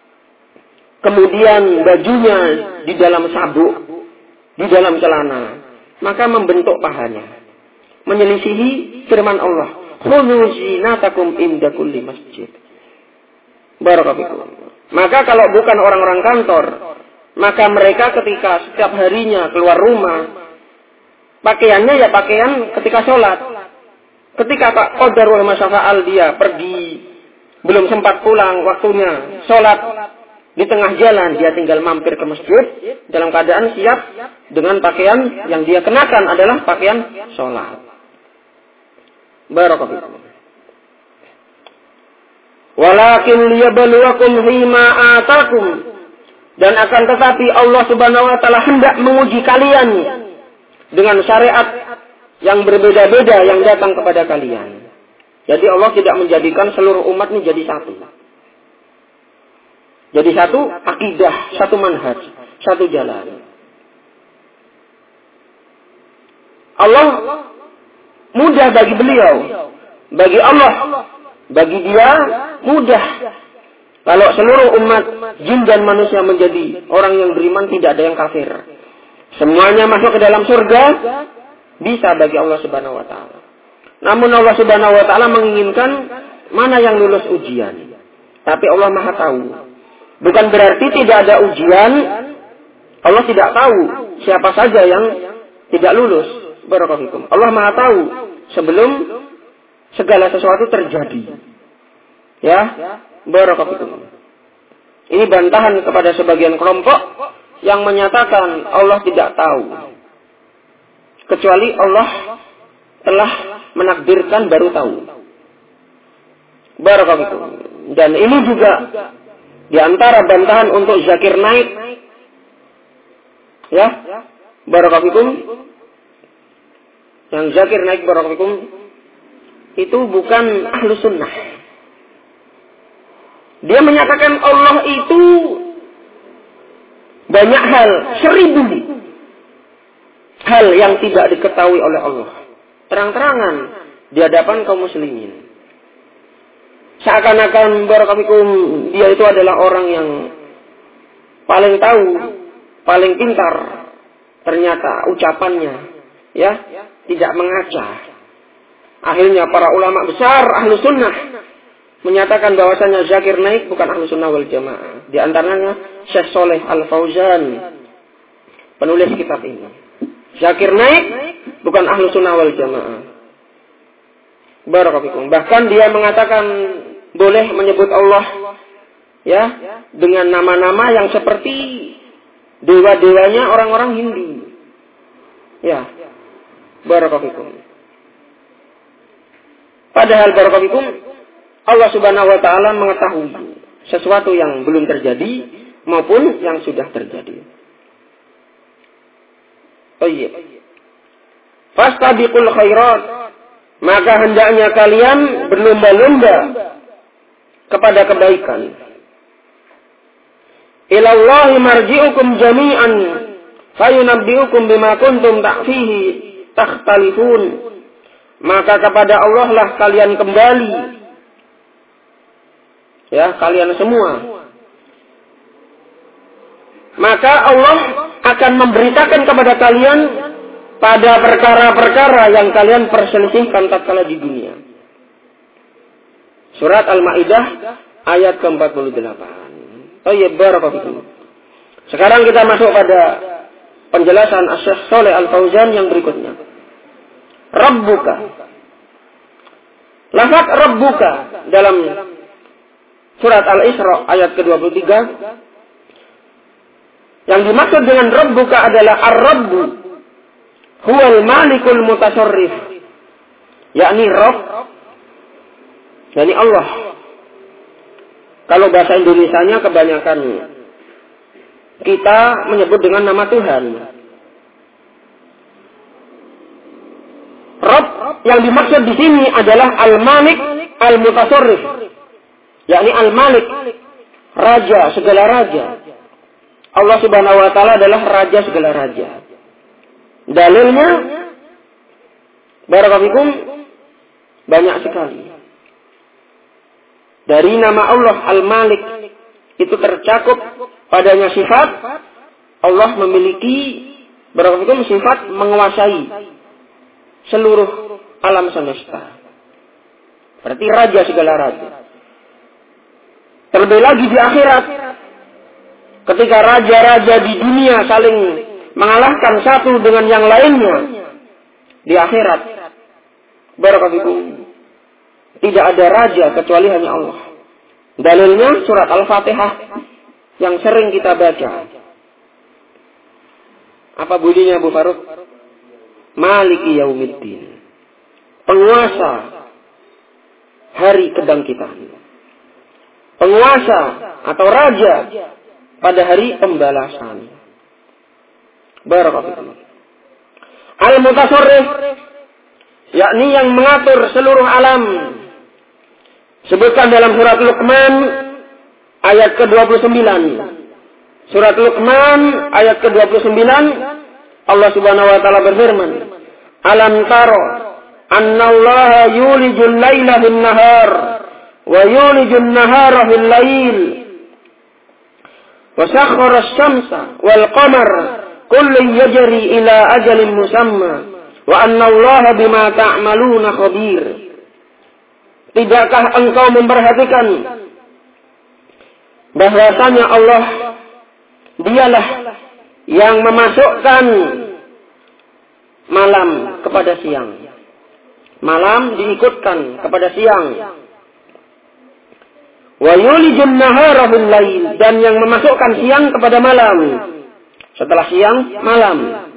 Kemudian bajunya di dalam sabuk, di dalam celana, maka membentuk pahanya, menyelisihi firman Allah, khudhu zinatakum inda kulli masjid. Barakallahu. Maka kalau bukan orang-orang kantor, maka mereka ketika setiap harinya keluar rumah, pakaiannya ya pakaian ketika sholat. Ketika Pak Qadarul Masyafa'al dia pergi, belum sempat pulang waktunya sholat, di tengah jalan dia tinggal mampir ke masjid dalam keadaan siap dengan pakaian yang dia kenakan adalah pakaian sholat. Barakallahu. Walakin liyabluwakum fima atakum Dan akan tetapi Allah Subhanahu wa taala hendak menguji kalian dengan syariat yang berbeda-beda yang datang kepada kalian. Jadi Allah tidak menjadikan seluruh umat ini jadi satu. Jadi satu akidah, satu manhaj, satu jalan. Allah mudah bagi beliau, bagi Allah, bagi dia mudah. Kalau seluruh umat jin dan manusia menjadi orang yang beriman, tidak ada yang kafir. Semuanya masuk ke dalam surga, bisa bagi Allah Subhanahu wa taala. Namun Allah Subhanahu wa taala menginginkan mana yang lulus ujian. Tapi Allah Maha tahu. Bukan berarti tidak ada ujian, Allah tidak tahu siapa saja yang tidak lulus. Barakallahu. Allah Maha tahu sebelum segala sesuatu terjadi. Ya, barakallahu. Ini bantahan kepada sebagian kelompok yang menyatakan Allah tidak tahu. Kecuali Allah telah menakdirkan baru tahu. Barakallahu. Dan ini juga di antara bantahan untuk Zakir Naik. Ya, barakallahu. Yang Zakir Naik barakallahu itu bukan ahlu sunnah. Dia menyatakan Allah itu banyak hal, 1000 hal yang tidak diketahui oleh Allah. Terang-terangan di hadapan kaum muslimin. Seakan-akan barakallahu dia itu adalah orang yang paling tahu, paling pintar. Ternyata ucapannya ya tidak mengaca. Akhirnya para ulama besar ahlu sunnah menyatakan bahwasanya Zakir Naik bukan ahlu sunnah wal jamaah. Di antaranya Syekh Saleh Al Fauzan, penulis kitab ini. Zakir Naik bukan ahlu sunnah wal jamaah. Barakallahu. Bahkan dia mengatakan boleh menyebut Allah ya dengan nama-nama yang seperti dewa-dewanya orang-orang Hindu. Ya. Barakallahu. Padahal barakallahu Allah Subhanahu wa taala mengetahui sesuatu yang belum terjadi maupun yang sudah terjadi. Baik. Fastabiqul khairat, maka hendaknya kalian berlomba-lomba kepada kebaikan. Ilallahi marji'ukum jami'an fayunabbi'ukum bima kuntum fihi takhtalifun. Maka kepada Allah lah kalian kembali. Ya, kalian semua. Maka Allah akan memberitakan kepada kalian pada perkara-perkara yang kalian perselisihkan tatkala di dunia. Surat Al-Maidah ayat ke-48. Oh iya, barakallahu. Sekarang kita masuk pada penjelasan Syekh Saleh Al Fauzan yang berikutnya. Rabbuka. Lafaz Rabbuka dalam Surat Al-Isra ayat ke-23. Yang dimaksud dengan Rabbuka adalah Ar-Rabbu huwal malikul mutasarrif. Yakni Rabb, yakni Allah. Kalau bahasa Indonesianya kebanyakan kita menyebut dengan nama Tuhan. Rabb yang dimaksud di sini adalah Al-Malik Al-Mutasarrif. Yakni Al-Malik, raja, segala raja. Allah Subhanahu wa taala adalah raja segala raja. Dalilnya barakallahu banyak sekali. Dari nama Allah Al-Malik itu tercakup padanya sifat Allah memiliki barakallahu sifat menguasai seluruh alam semesta. Berarti raja segala raja. Terlebih lagi di akhirat, ketika raja-raja di dunia saling mengalahkan satu dengan yang lainnya, di akhirat, barakallahu tidak ada raja kecuali hanya Allah. Dalilnya surat Al-Fatihah yang sering kita baca. Apa bunyinya Bu Faruk? Maliki yaumiddin. Penguasa hari kebangkitan. Penguasa atau raja pada hari pembalasan. Barakallahu. Al-Mutasarrif, yakni yang mengatur seluruh alam. Sebutkan dalam surat Luqman ayat ke-29. Surat Luqman ayat ke-29, Allah Subhanahu wa taala berfirman, "Alam taro annallaha yulijul laila fin nahar wa yulijun nahara fil lail wa sakhkhara asy-syamsa wal qamara kullun yajri ila ajalin musamma wa annallaha bima ta'maluna khabir." Tidakkah engkau memperhatikan bahwasanya Allah dialah yang memasukkan malam kepada siang. Malam diikutkan kepada siang. Wa yulijun nahara fil lail, dan yang memasukkan siang kepada malam. Setelah siang, malam.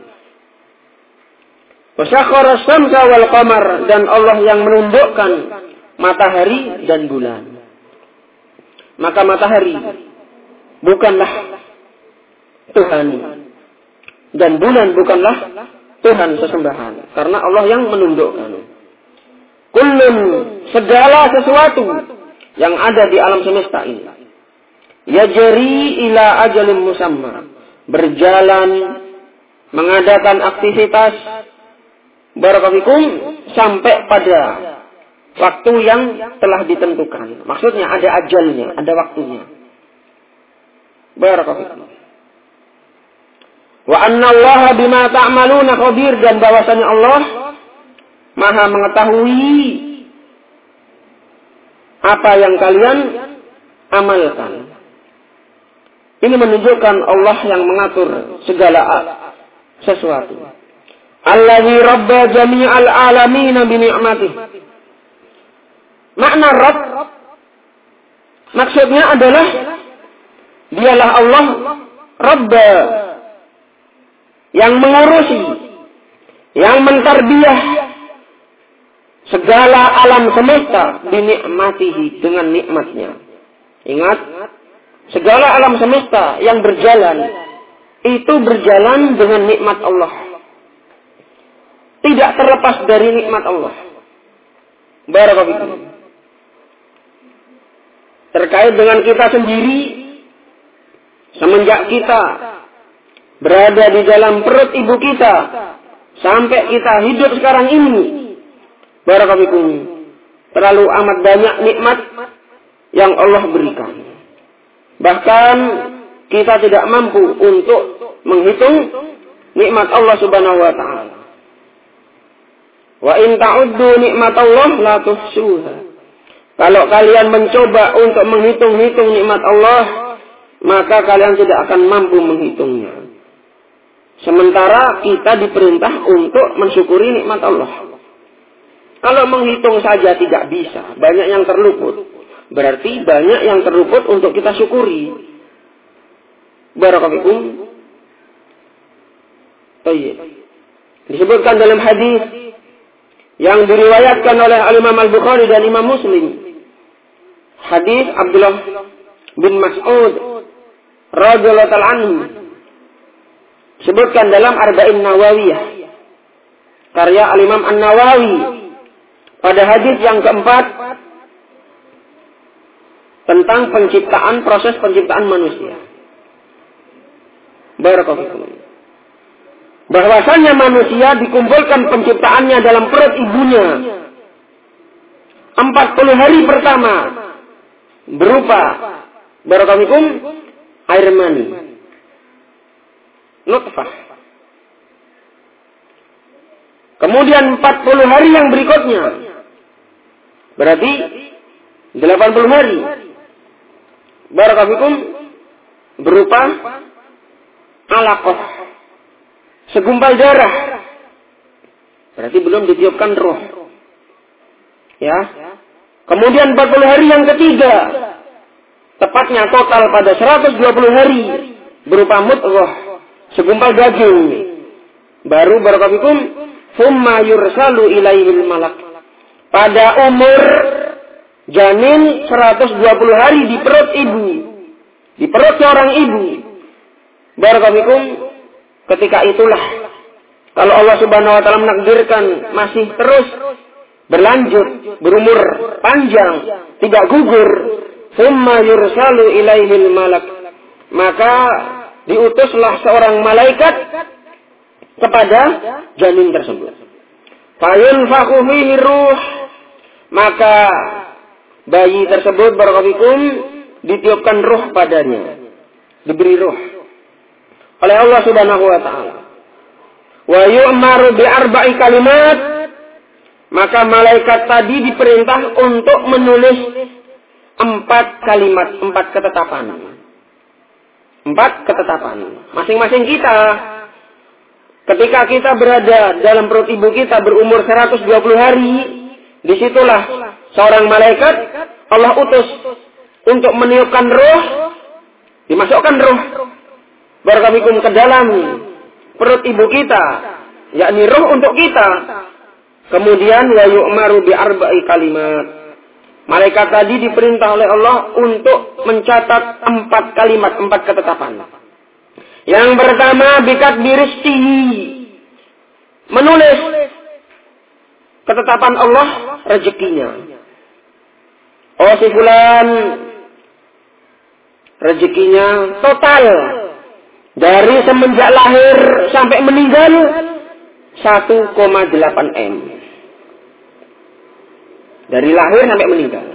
Wa sakhkhara asy-syamsa wal qamar, dan Allah yang menundukkan matahari dan bulan. Maka matahari bukanlah Tuhan, dan bulan bukanlah Tuhan sesembahan, karena Allah yang menundukkan. Kullun, segala sesuatu yang ada di alam semesta ini, yajri ila ajalin musamma, berjalan mengadakan aktivitas barakallahu sampai pada waktu yang telah ditentukan. Maksudnya ada ajalnya, ada waktunya. Barakallahu. Wa anna Allaha bima ta'maluna khabir, dan bahwasanya Allah Maha mengetahui apa yang kalian amalkan. Ini menunjukkan Allah yang mengatur segala sesuatu. Allazi rabba jami'al alamin bi ni'matih. Makna Rabb maksudnya adalah dialah Allah Rabba, yang mengurusi, yang mentarbiyah segala alam semesta binikmatihi, dengan nikmatnya. Ingat, segala alam semesta yang berjalan itu berjalan dengan nikmat Allah, tidak terlepas dari nikmat Allah. Barakallahu. Terkait dengan kita sendiri, semenjak kita berada di dalam perut ibu kita sampai kita hidup sekarang ini, barakallahu, terlalu amat banyak nikmat yang Allah berikan. Bahkan kita tidak mampu untuk menghitung nikmat Allah Subhanahu wa taala. Wa in ta'uddu nikmatallah la tuhsuha. Kalau kalian mencoba untuk menghitung-hitung nikmat Allah, maka kalian tidak akan mampu menghitungnya. Sementara kita diperintah untuk mensyukuri nikmat Allah. Kalau menghitung saja tidak bisa, banyak yang terluput. Berarti banyak yang terluput untuk kita syukuri. Barakallahu. Baik. Disebutkan dalam hadis yang diriwayatkan oleh Imam Al-Bukhari dan Imam Muslim. Hadis Abdullah bin Mas'ud radhiyallahu ta'ala anhu, sebutkan dalam Arba'in Nawawiyah, karya Al-Imam An-Nawawi, pada hadis yang keempat tentang penciptaan, proses penciptaan manusia. Barakallahu. Bahwasanya manusia dikumpulkan penciptaannya dalam perut ibunya 40 hari pertama berupa barakallahu air mani, nutfah. Kemudian 40 hari yang berikutnya, berarti 80 hari, barakallahu berupa alaqah, segumpal darah. Berarti belum ditiupkan roh. Ya. Kemudian 40 hari yang ketiga, tepatnya total pada 120 hari, berupa mudghah, segumpal daging. Baru barakallahu thumma yursalu ilaihil malak. Pada umur janin 120 hari di perut ibu, di perut seorang ibu. Barakallahu, ketika itulah kalau Allah Subhanahu wa taala menakdirkan masih terus berlanjut, berumur panjang, tidak gugur, summa yursalu ilaihil malak, maka diutuslah seorang malaikat kepada janin tersebut. Fayunfakhu fihi ruh, maka bayi tersebut barakallahu ditiupkan ruh padanya, diberi ruh oleh Allah Subhanahu wa taala. Wa yu'maru bi arba'i kalimat, maka malaikat tadi diperintah untuk menulis 4 kalimat, 4 ketetapan. 4 ketetapan. Masing-masing kita ketika kita berada dalam perut ibu kita berumur 120 hari, disitulah seorang malaikat Allah utus untuk meniupkan ruh, dimasukkan ruh barakallahu ke dalam perut ibu kita, yakni ruh untuk kita. Kemudian wa yu'maru bi arba'i kalimat. Malaikat tadi diperintah oleh Allah untuk mencatat 4 kalimat, 4 ketetapan. Yang pertama bikat birizqihi, menulis ketetapan Allah rezekinya. Oh si fulan rezekinya total dari semenjak lahir sampai meninggal 1,8 M. Dari lahir sampai meninggal.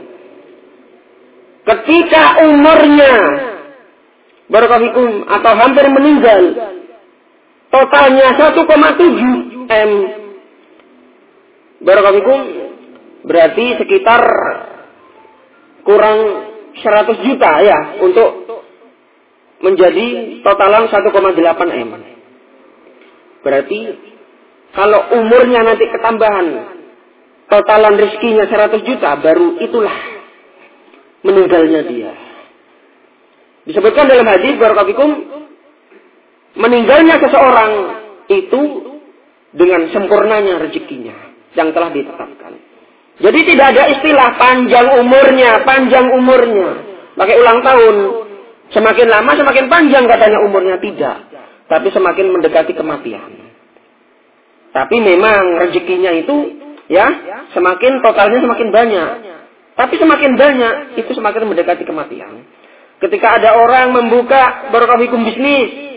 Ketika umurnya barakallahu atau hampir meninggal, totalnya 1,7 M. Barakallahu berarti sekitar kurang 100 juta ya untuk menjadi totalan 1,8 M. Berarti kalau umurnya nanti ketambahan totalan rezekinya 100 juta, baru itulah meninggalnya dia. Disebutkan dalam hadis barakallahu meninggalnya seseorang itu dengan sempurnanya rezekinya yang telah ditetapkan. Jadi tidak ada istilah panjang umurnya. Pakai ulang tahun. Semakin lama semakin panjang katanya umurnya, tidak. Tapi semakin mendekati kematian. Tapi memang rezekinya itu ya, semakin totalnya semakin banyak. Tapi semakin banyak itu semakin mendekati kematian. Ketika ada orang membuka barakallahu bisnis,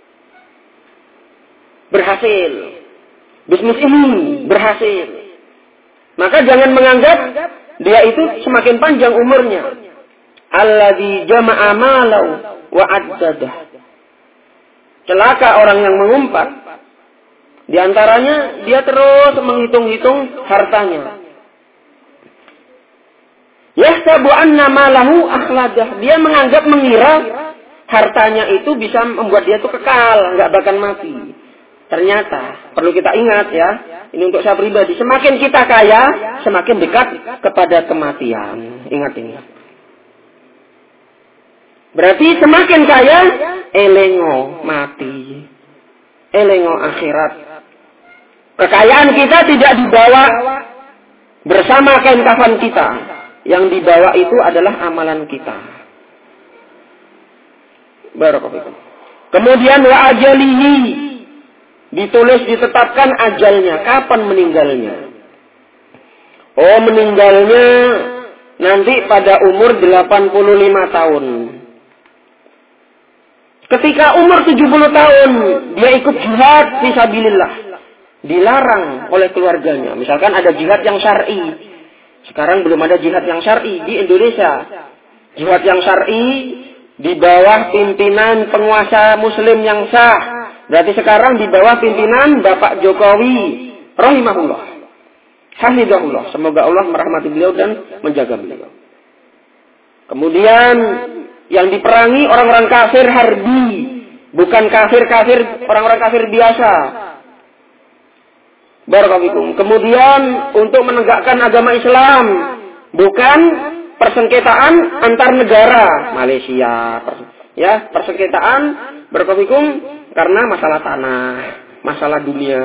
berhasil. Bisnis ini berhasil. Maka jangan menganggap dia itu semakin panjang umurnya. Alladzi jama'a malau wa addadah. Celaka orang yang mengumpat. Di antaranya dia terus menghitung-hitung hartanya. Yahsabu anna malahu akhladah. Dia mengira hartanya itu bisa membuat dia itu kekal, enggak bakal mati. Ternyata perlu kita ingat ya, ini untuk saya pribadi, semakin kita kaya, semakin dekat kepada kematian. Ingat ini. Berarti semakin kaya, elengo mati. Elengo akhirat. Kekayaan kita tidak dibawa bersama kain kafan kita. Yang dibawa itu adalah amalan kita. Barakallahu. Kemudian wa ajalihi, ditulis ditetapkan ajalnya, kapan meninggalnya. Oh, meninggalnya nanti pada umur 85 tahun. Ketika umur 70 tahun, dia ikut jihad fisabilillah. Dilarang oleh keluarganya. Misalkan ada jihad yang syar'i. Sekarang belum ada jihad yang syar'i di Indonesia. Jihad yang syar'i di bawah pimpinan penguasa muslim yang sah. Berarti sekarang di bawah pimpinan Bapak Jokowi rahimahullah. Hafizahullah. Semoga Allah merahmati beliau dan menjaga beliau. Kemudian yang diperangi orang-orang kafir harbi, bukan kafir-kafir, orang-orang kafir biasa. Barakallahu. Kemudian untuk menegakkan agama Islam, bukan persengketaan antar negara, Malaysia, persengketaan barakallahu karena masalah tanah, masalah dunia.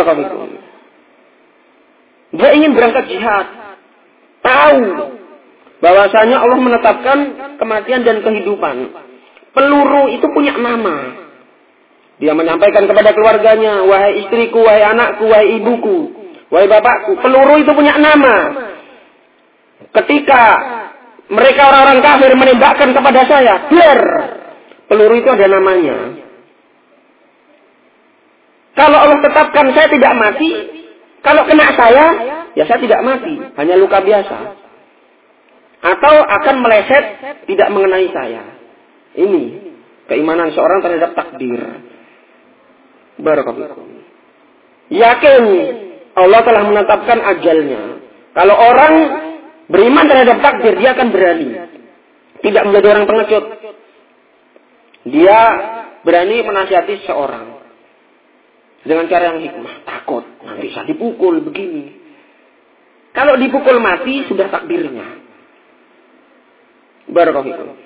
Barakallahu. Dia ingin berangkat jihad. Tahu bahwasanya Allah menetapkan kematian dan kehidupan. Peluru itu punya nama. Dia menyampaikan kepada keluarganya, wahai istriku, wahai anakku, wahai ibuku, wahai bapakku. Peluru itu punya nama. Ketika mereka orang-orang kafir menembakkan kepada saya, biar peluru itu ada namanya. Kalau Allah tetapkan saya tidak mati, kalau kena saya, ya saya tidak mati, hanya luka biasa. Atau akan meleset, tidak mengenai saya. Ini keimanan seorang terhadap takdir. Barakallahu. Yakin Allah telah menetapkan ajalnya. Kalau orang beriman terhadap takdir, dia akan berani. Tidak menjadi orang pengecut. Dia berani menasihati seorang dengan cara yang hikmah. Takut, nanti saya dipukul begini. Kalau dipukul mati, sudah takdirnya. Barakallahu.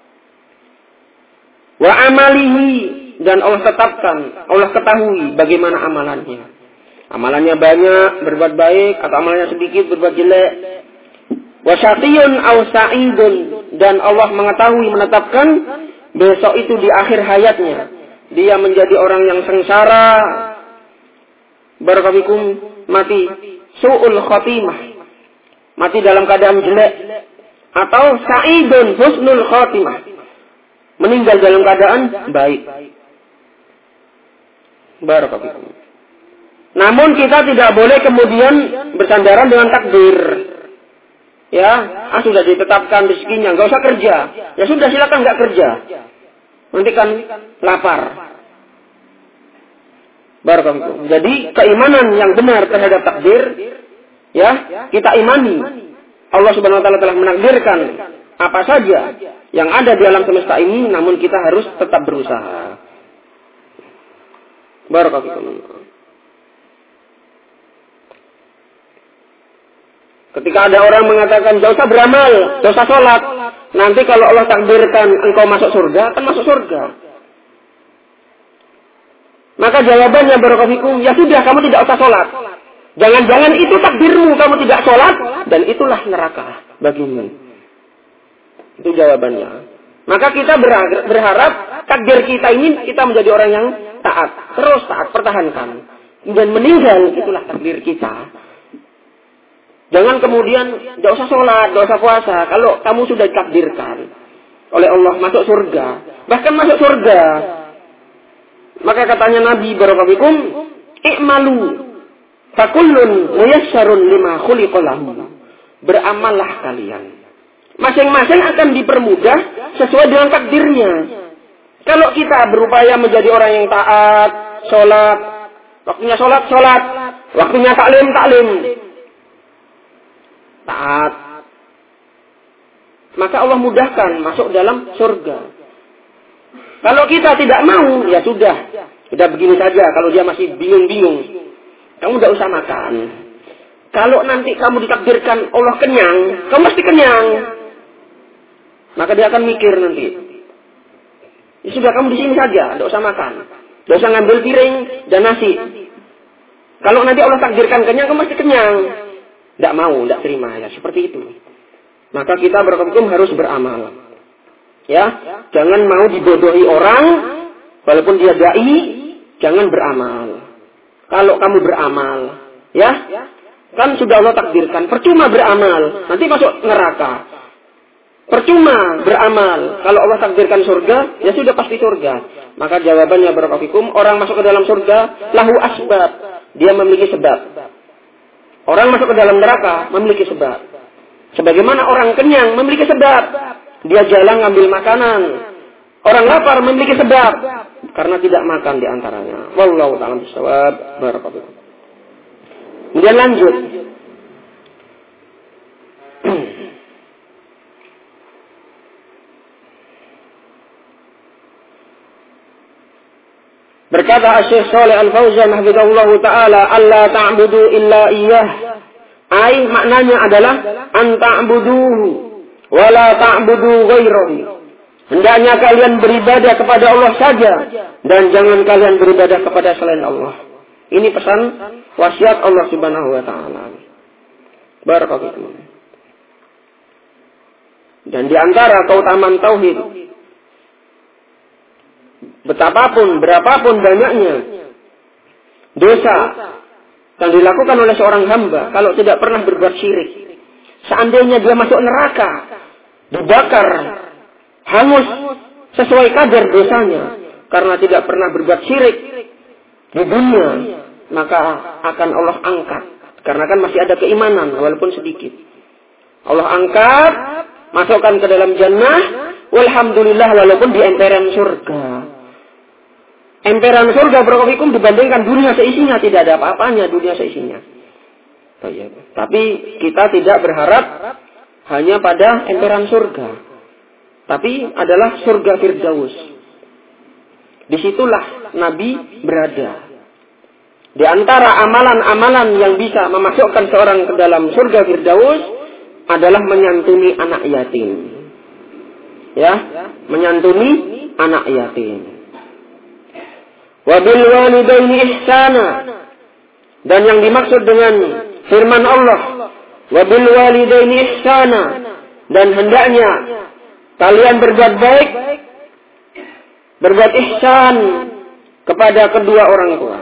Wa amalihi, dan Allah tetapkan, Allah ketahui bagaimana amalannya. Amalannya banyak, berbuat baik, atau amalannya sedikit, berbuat jelek. Wa syaqiyun aw sa'idun, dan Allah mengetahui, menetapkan besok itu di akhir hayatnya dia menjadi orang yang sengsara, barakallahu, mati su'ul khatimah, mati dalam keadaan jelek, atau sa'idun husnul khatimah, meninggal dalam keadaan baik. Barakallahu. Namun kita tidak boleh kemudian bersandaran dengan takdir. Ya, sudah ditetapkan rezekinya, nggak usah kerja. Ya sudah, silakan nggak kerja. Nanti kan lapar. Barakallahu. Jadi keimanan yang benar terhadap takdir, ya, kita imani. Allah Subhanahu wa taala telah menakdirkan apa saja yang ada di alam semesta ini, namun kita harus tetap berusaha. Barakallahu. Ketika ada orang mengatakan, "Enggak usah beramal, enggak usah sholat. Nanti kalau Allah takdirkan engkau masuk surga, akan masuk surga." Maka jawabannya, barakallahu, ya sudah, kamu tidak usah sholat. Jangan-jangan itu takdirmu, kamu tidak sholat, dan itulah neraka bagimu. Itu jawabannya. Maka kita berharap takdir kita ini, kita menjadi orang yang taat. Terus taat, pertahankan. Dan meninggal, itulah takdir kita. Jangan kemudian, tidak usah sholat, tidak usah puasa. Kalau kamu sudah ditakdirkan oleh Allah masuk surga, bahkan masuk surga. Maka katanya Nabi barakallahu, i'malu fakullun muyassarun lima khuliqa lahu. Beramallah kalian. Masing-masing akan dipermudah sesuai dengan takdirnya. Kalau kita berupaya menjadi orang yang taat, sholat, waktunya sholat, waktunya taklim, taat, maka Allah mudahkan masuk dalam surga. Kalau kita tidak mau, ya sudah begini saja. Kalau dia masih bingung-bingung, kamu tidak usah makan. Kalau nanti kamu ditakdirkan Allah kenyang, kamu mesti kenyang. Maka dia akan mikir nanti. Ya sudah, kamu di sini saja, tidak usah makan, tidak usah ngambil piring dan nasi. Kalau nanti Allah takdirkan kenyang, kamu mesti kenyang. Tidak mau, tidak terima, ya seperti itu. Maka kita berhukum harus beramal. Ya, jangan mau dibodohi orang, walaupun dia dai, jangan beramal. Kalau kamu beramal, ya, kan sudah Allah takdirkan, percuma beramal, nanti masuk neraka. Percuma beramal, kalau Allah takdirkan surga, ya sudah pasti surga. Maka jawabannya barakallahu, orang masuk ke dalam surga, lahu asbab, dia memiliki sebab. Orang masuk ke dalam neraka memiliki sebab. Sebagaimana orang kenyang memiliki sebab. Dia jalan ngambil makanan. Orang lapar memiliki sebab. Karena tidak makan di antaranya. Wallahu ta'ala bishawab. Barakallahu. Kemudian lanjut. Berkata Syekh Shalih Al-Fauzan hafizahullahu taala, "Alla ta'budu illa iyyah." Ai maknanya adalah an ta'buduhu wa la ta'budu ghairahu. Hendaknya kalian beribadah kepada Allah saja dan jangan kalian beribadah kepada selain Allah. Ini pesan wasiat Allah Subhanahu wa taala. Barakallahu. Dan di antara keutamaan tauhid, berapapun banyaknya dosa yang dilakukan oleh seorang hamba, kalau tidak pernah berbuat syirik, seandainya dia masuk neraka, dibakar, hangus sesuai kadar dosanya, karena tidak pernah berbuat syirik di dunia, maka akan Allah angkat. Karena kan masih ada keimanan, walaupun sedikit. Allah angkat, masukkan ke dalam jannah, walhamdulillah, walaupun di emperan surga. Emperan surga barakallahu dibandingkan dunia seisinya, tidak ada apa-apanya dunia seisinya. Tapi kita tidak berharap hanya pada emperan surga. Tapi adalah surga Firdaus. Disitulah Nabi berada. Di antara amalan-amalan yang bisa memasukkan seorang ke dalam surga Firdaus adalah menyantuni anak yatim. Ya, menyantuni anak yatim. Wabil walidaini ihsana. Dan yang dimaksud dengan firman Allah, wabil walidaini ihsana, dan hendaknya kalian berbuat baik, berbuat ihsan kepada kedua orang tua.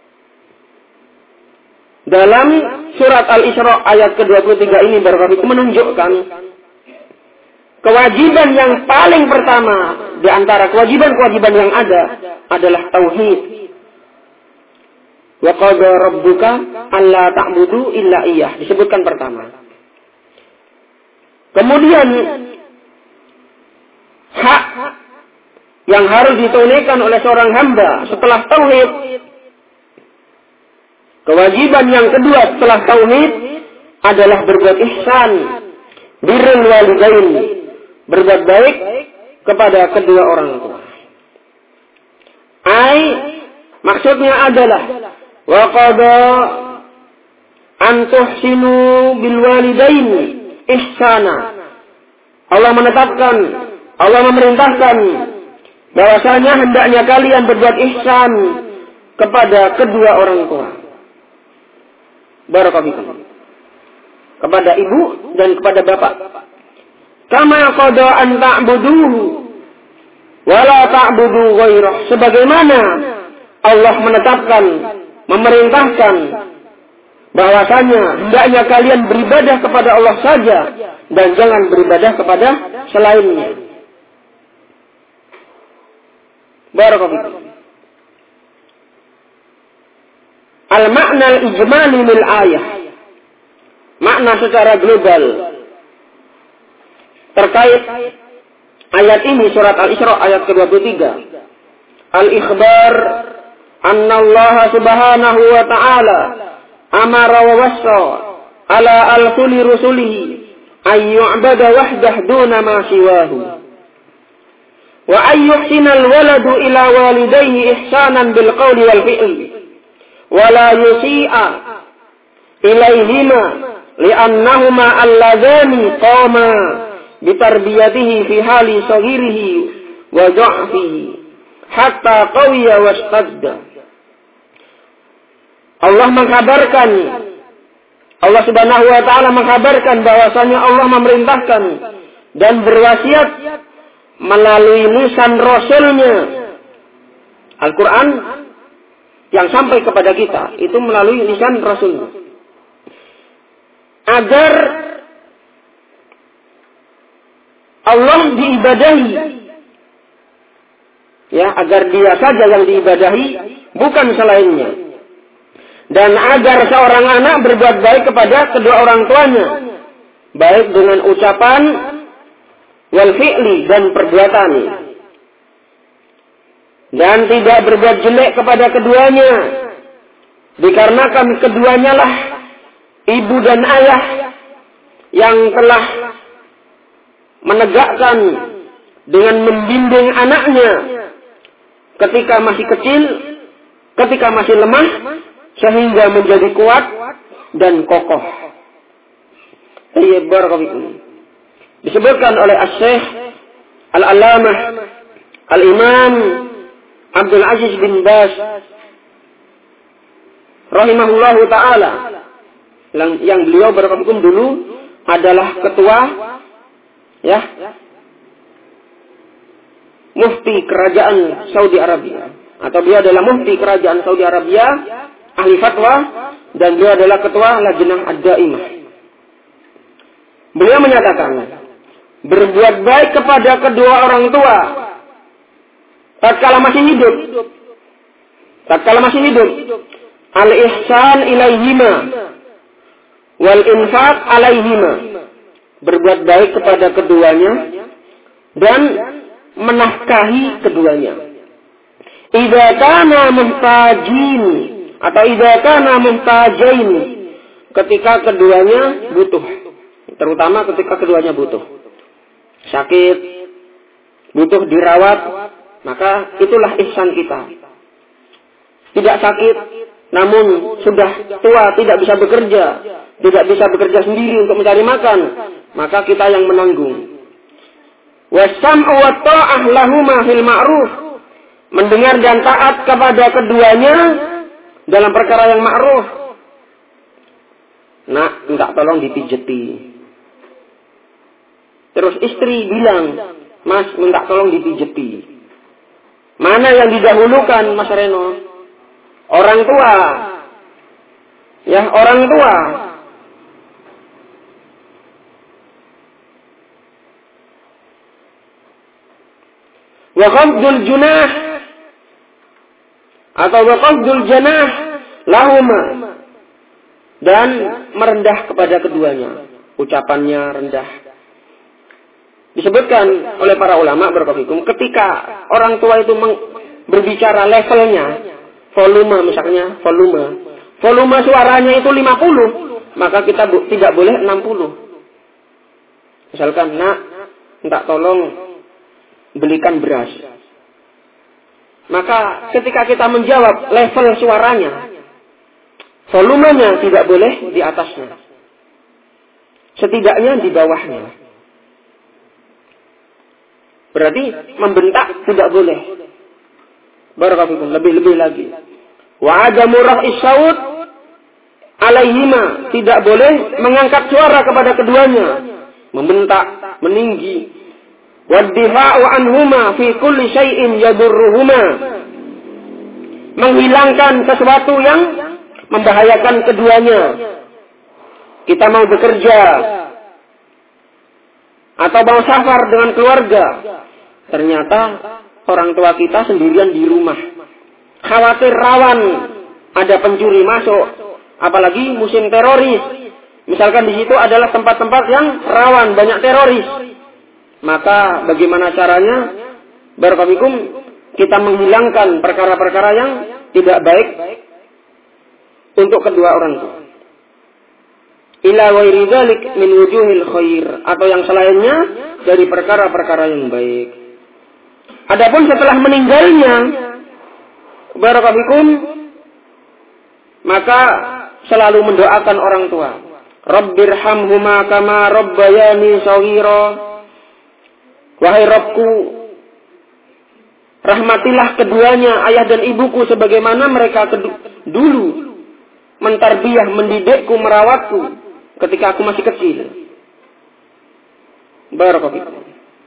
Dalam surat Al-Isra ayat ke-23 ini barakallahu menunjukkan kewajiban yang paling pertama di antara kewajiban-kewajiban yang ada adalah tauhid. Wa qada rabbuka alla ta'budu illa iyyah, disebutkan pertama. Kemudian hak yang harus ditunaikan oleh seorang hamba setelah tauhid, kewajiban yang kedua setelah tauhid adalah berbuat ihsan, birrul walidain, berbuat baik kepada kedua orang tua. Maksudnya adalah wa qada an tuhsinu bil walidain ihsana. Allah menetapkan, Allah memerintahkan bahwasanya hendaknya kalian berbuat ihsan kepada kedua orang tua. Barakallahu. Kepada ibu dan kepada bapak. Kama qada an ta'buduhu wa la ta'budu ghairah. Sebagaimana Allah menetapkan, memerintahkan bahwasanya hendaknya kalian beribadah kepada Allah saja dan jangan beribadah kepada selainnya. Barakallahu. Al-makna al-ijmali lil ayah. Makna secara global terkait ayat ini, surat Al-Isra ayat ke-23. Al-ikhbar anna Allah subhanahu wa ta'ala amara wa wassa ala al-kulli rusulihi an yu'bada wahdah duna ma siwahu wa an yuhsina al-waladu ila walidayhi ihsanan bil qawli wal fi'li wa la yusi'a ilayhima li'annahuma alladhani qama bitarbiyatihi fi hali saghirihi wa dha'fihi hatta qawiya wastadda. Allah mengkabarkan, Allah subhanahu wa ta'ala mengkabarkan bahwasanya Allah memerintahkan dan berwasiat melalui lisan Rasulnya Al-Quran yang sampai kepada kita, itu melalui lisan Rasulnya, agar Allah diibadahi, ya, agar Dia saja yang diibadahi, bukan selainnya. Dan agar seorang anak berbuat baik kepada kedua orang tuanya, baik dengan ucapan, wal fi'li, dan perbuatan. Dan tidak berbuat jelek kepada keduanya, dikarenakan keduanya lah ibu dan ayah yang telah menegakkan dengan membimbing anaknya ketika masih kecil, ketika masih lemah, sehingga menjadi kuat dan kokoh. Disebutkan oleh Asy-Syaikh Al-Allamah Al-Imam Abdul Aziz bin Baz rahimahullahu ta'ala, yang beliau barakallahu dulu adalah ketua ya, mufti kerajaan Saudi Arabia, atau beliau adalah mufti kerajaan Saudi Arabia, ahli fatwa, dan beliau adalah ketua Lajnah Ad-Daimah. Beliau menyatakan, berbuat baik kepada kedua orang tua tatkala masih hidup, al-ihsan ilaihima wal infaq alaihima, berbuat baik kepada keduanya dan menafkahi keduanya. Idza kana muhtajin atau idza kana muhtajain, ketika keduanya butuh, terutama ketika keduanya butuh, sakit, butuh dirawat, maka itulah ihsan kita. Tidak sakit, namun sudah tua, tidak bisa bekerja sendiri untuk mencari makan, maka kita yang menanggung. Wasam'u wa ta'ah lahuma fil ma'ruf, mendengar dan taat kepada keduanya dalam perkara yang ma'ruf. Nak, minta tolong dipijeti. Terus istri bilang, Mas, minta tolong dipijeti. Mana yang didahulukan, Mas Reno? Orang tua. Ya, orang tua. Wa khafdul junah atau wa khafdul janah lahuma, dan merendah kepada keduanya, ucapannya rendah. Disebutkan oleh para ulama barakallahu, ketika orang tua itu berbicara levelnya, volume misalnya, volume suaranya itu 50, maka kita tidak boleh 60. Misalkan, nak, minta tolong belikan beras. Maka ketika kita menjawab level suaranya, volumenya tidak boleh di atasnya, setidaknya di bawahnya. Berarti membentak tidak boleh. Barakallahu, lebih-lebih lagi. Wa adamu raf'is saut alaihima, tidak boleh mengangkat suara kepada keduanya, membentak, meninggi. Waddifa'u anhuma fi kulli syai'in yadurruhuma, menghilangkan sesuatu yang membahayakan keduanya. Kita mau bekerja atau mau safar dengan keluarga, ternyata orang tua kita sendirian di rumah, khawatir rawan ada pencuri masuk, apalagi musim teroris. Misalkan di situ adalah tempat-tempat yang rawan, banyak teroris. Maka bagaimana caranya? Barakallahu, kita menghilangkan perkara-perkara yang tidak baik untuk kedua orang tua. Ila ghairi dzalik min wujuhil khair, atau yang selainnya dari perkara-perkara yang baik. Adapun setelah meninggalnya, barakallahu, maka selalu mendoakan orang tua. Rabbirhamhuma kama rabbayani shaghira. Wahai Rabbku, rahmatilah keduanya, ayah dan ibuku, sebagaimana mereka dulu mentarbiyah, mendidikku, merawatku ketika aku masih kecil. Barakallahu.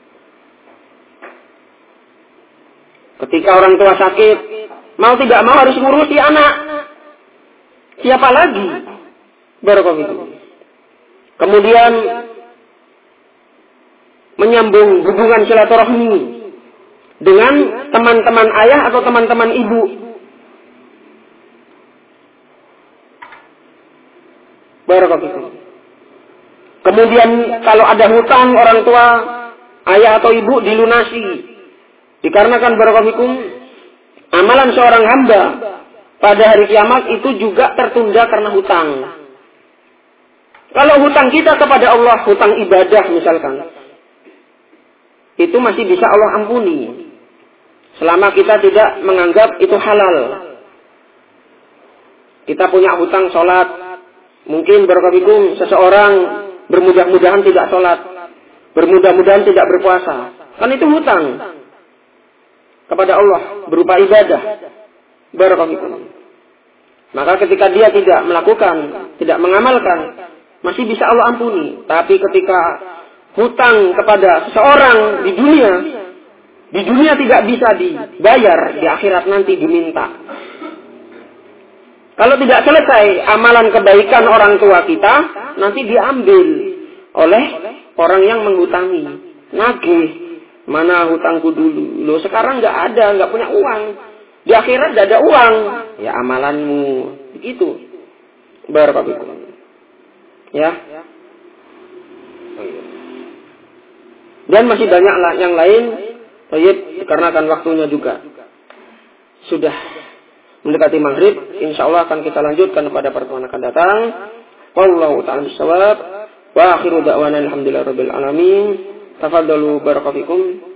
Ketika orang tua sakit, mau tidak mau harus ngurusi anak. Siapa lagi? Barakallahu. Kemudian menyambung hubungan silaturahmi dengan teman-teman ayah atau teman-teman ibu. Barakallahu. Kemudian kalau ada hutang orang tua, ayah atau ibu, dilunasi. Dikarenakan barakallahu, amalan seorang hamba pada hari kiamat itu juga tertunda karena hutang. Kalau hutang kita kepada Allah, hutang ibadah misalkan, itu masih bisa Allah ampuni, selama kita tidak menganggap itu halal. Kita punya hutang sholat, mungkin barakallahu seseorang bermudah-mudahan tidak sholat, bermudah-mudahan tidak berpuasa, kan itu hutang kepada Allah berupa ibadah. Barakallahu. Maka ketika dia tidak melakukan, tidak mengamalkan, masih bisa Allah ampuni. Tapi ketika hutang kepada seseorang di dunia tidak bisa dibayar, di akhirat nanti diminta. Kalau tidak selesai amalan kebaikan orang tua kita, nanti diambil oleh orang yang menghutangi. Nagih, mana hutangku dulu? Loh sekarang nggak punya uang. Di akhirat nggak ada uang. Ya amalanmu, begitu. Barakallahu. Ya. Dan masih banyak yang lain. Baik, dikarenakan waktunya juga sudah mendekati maghrib, insyaallah akan kita lanjutkan pada pertemuan akan datang. Wallahu ta'ala bissawab. Wa akhiru da'wana alhamdulillahirabbil alamin. Tafaddalu barakallahu fikum.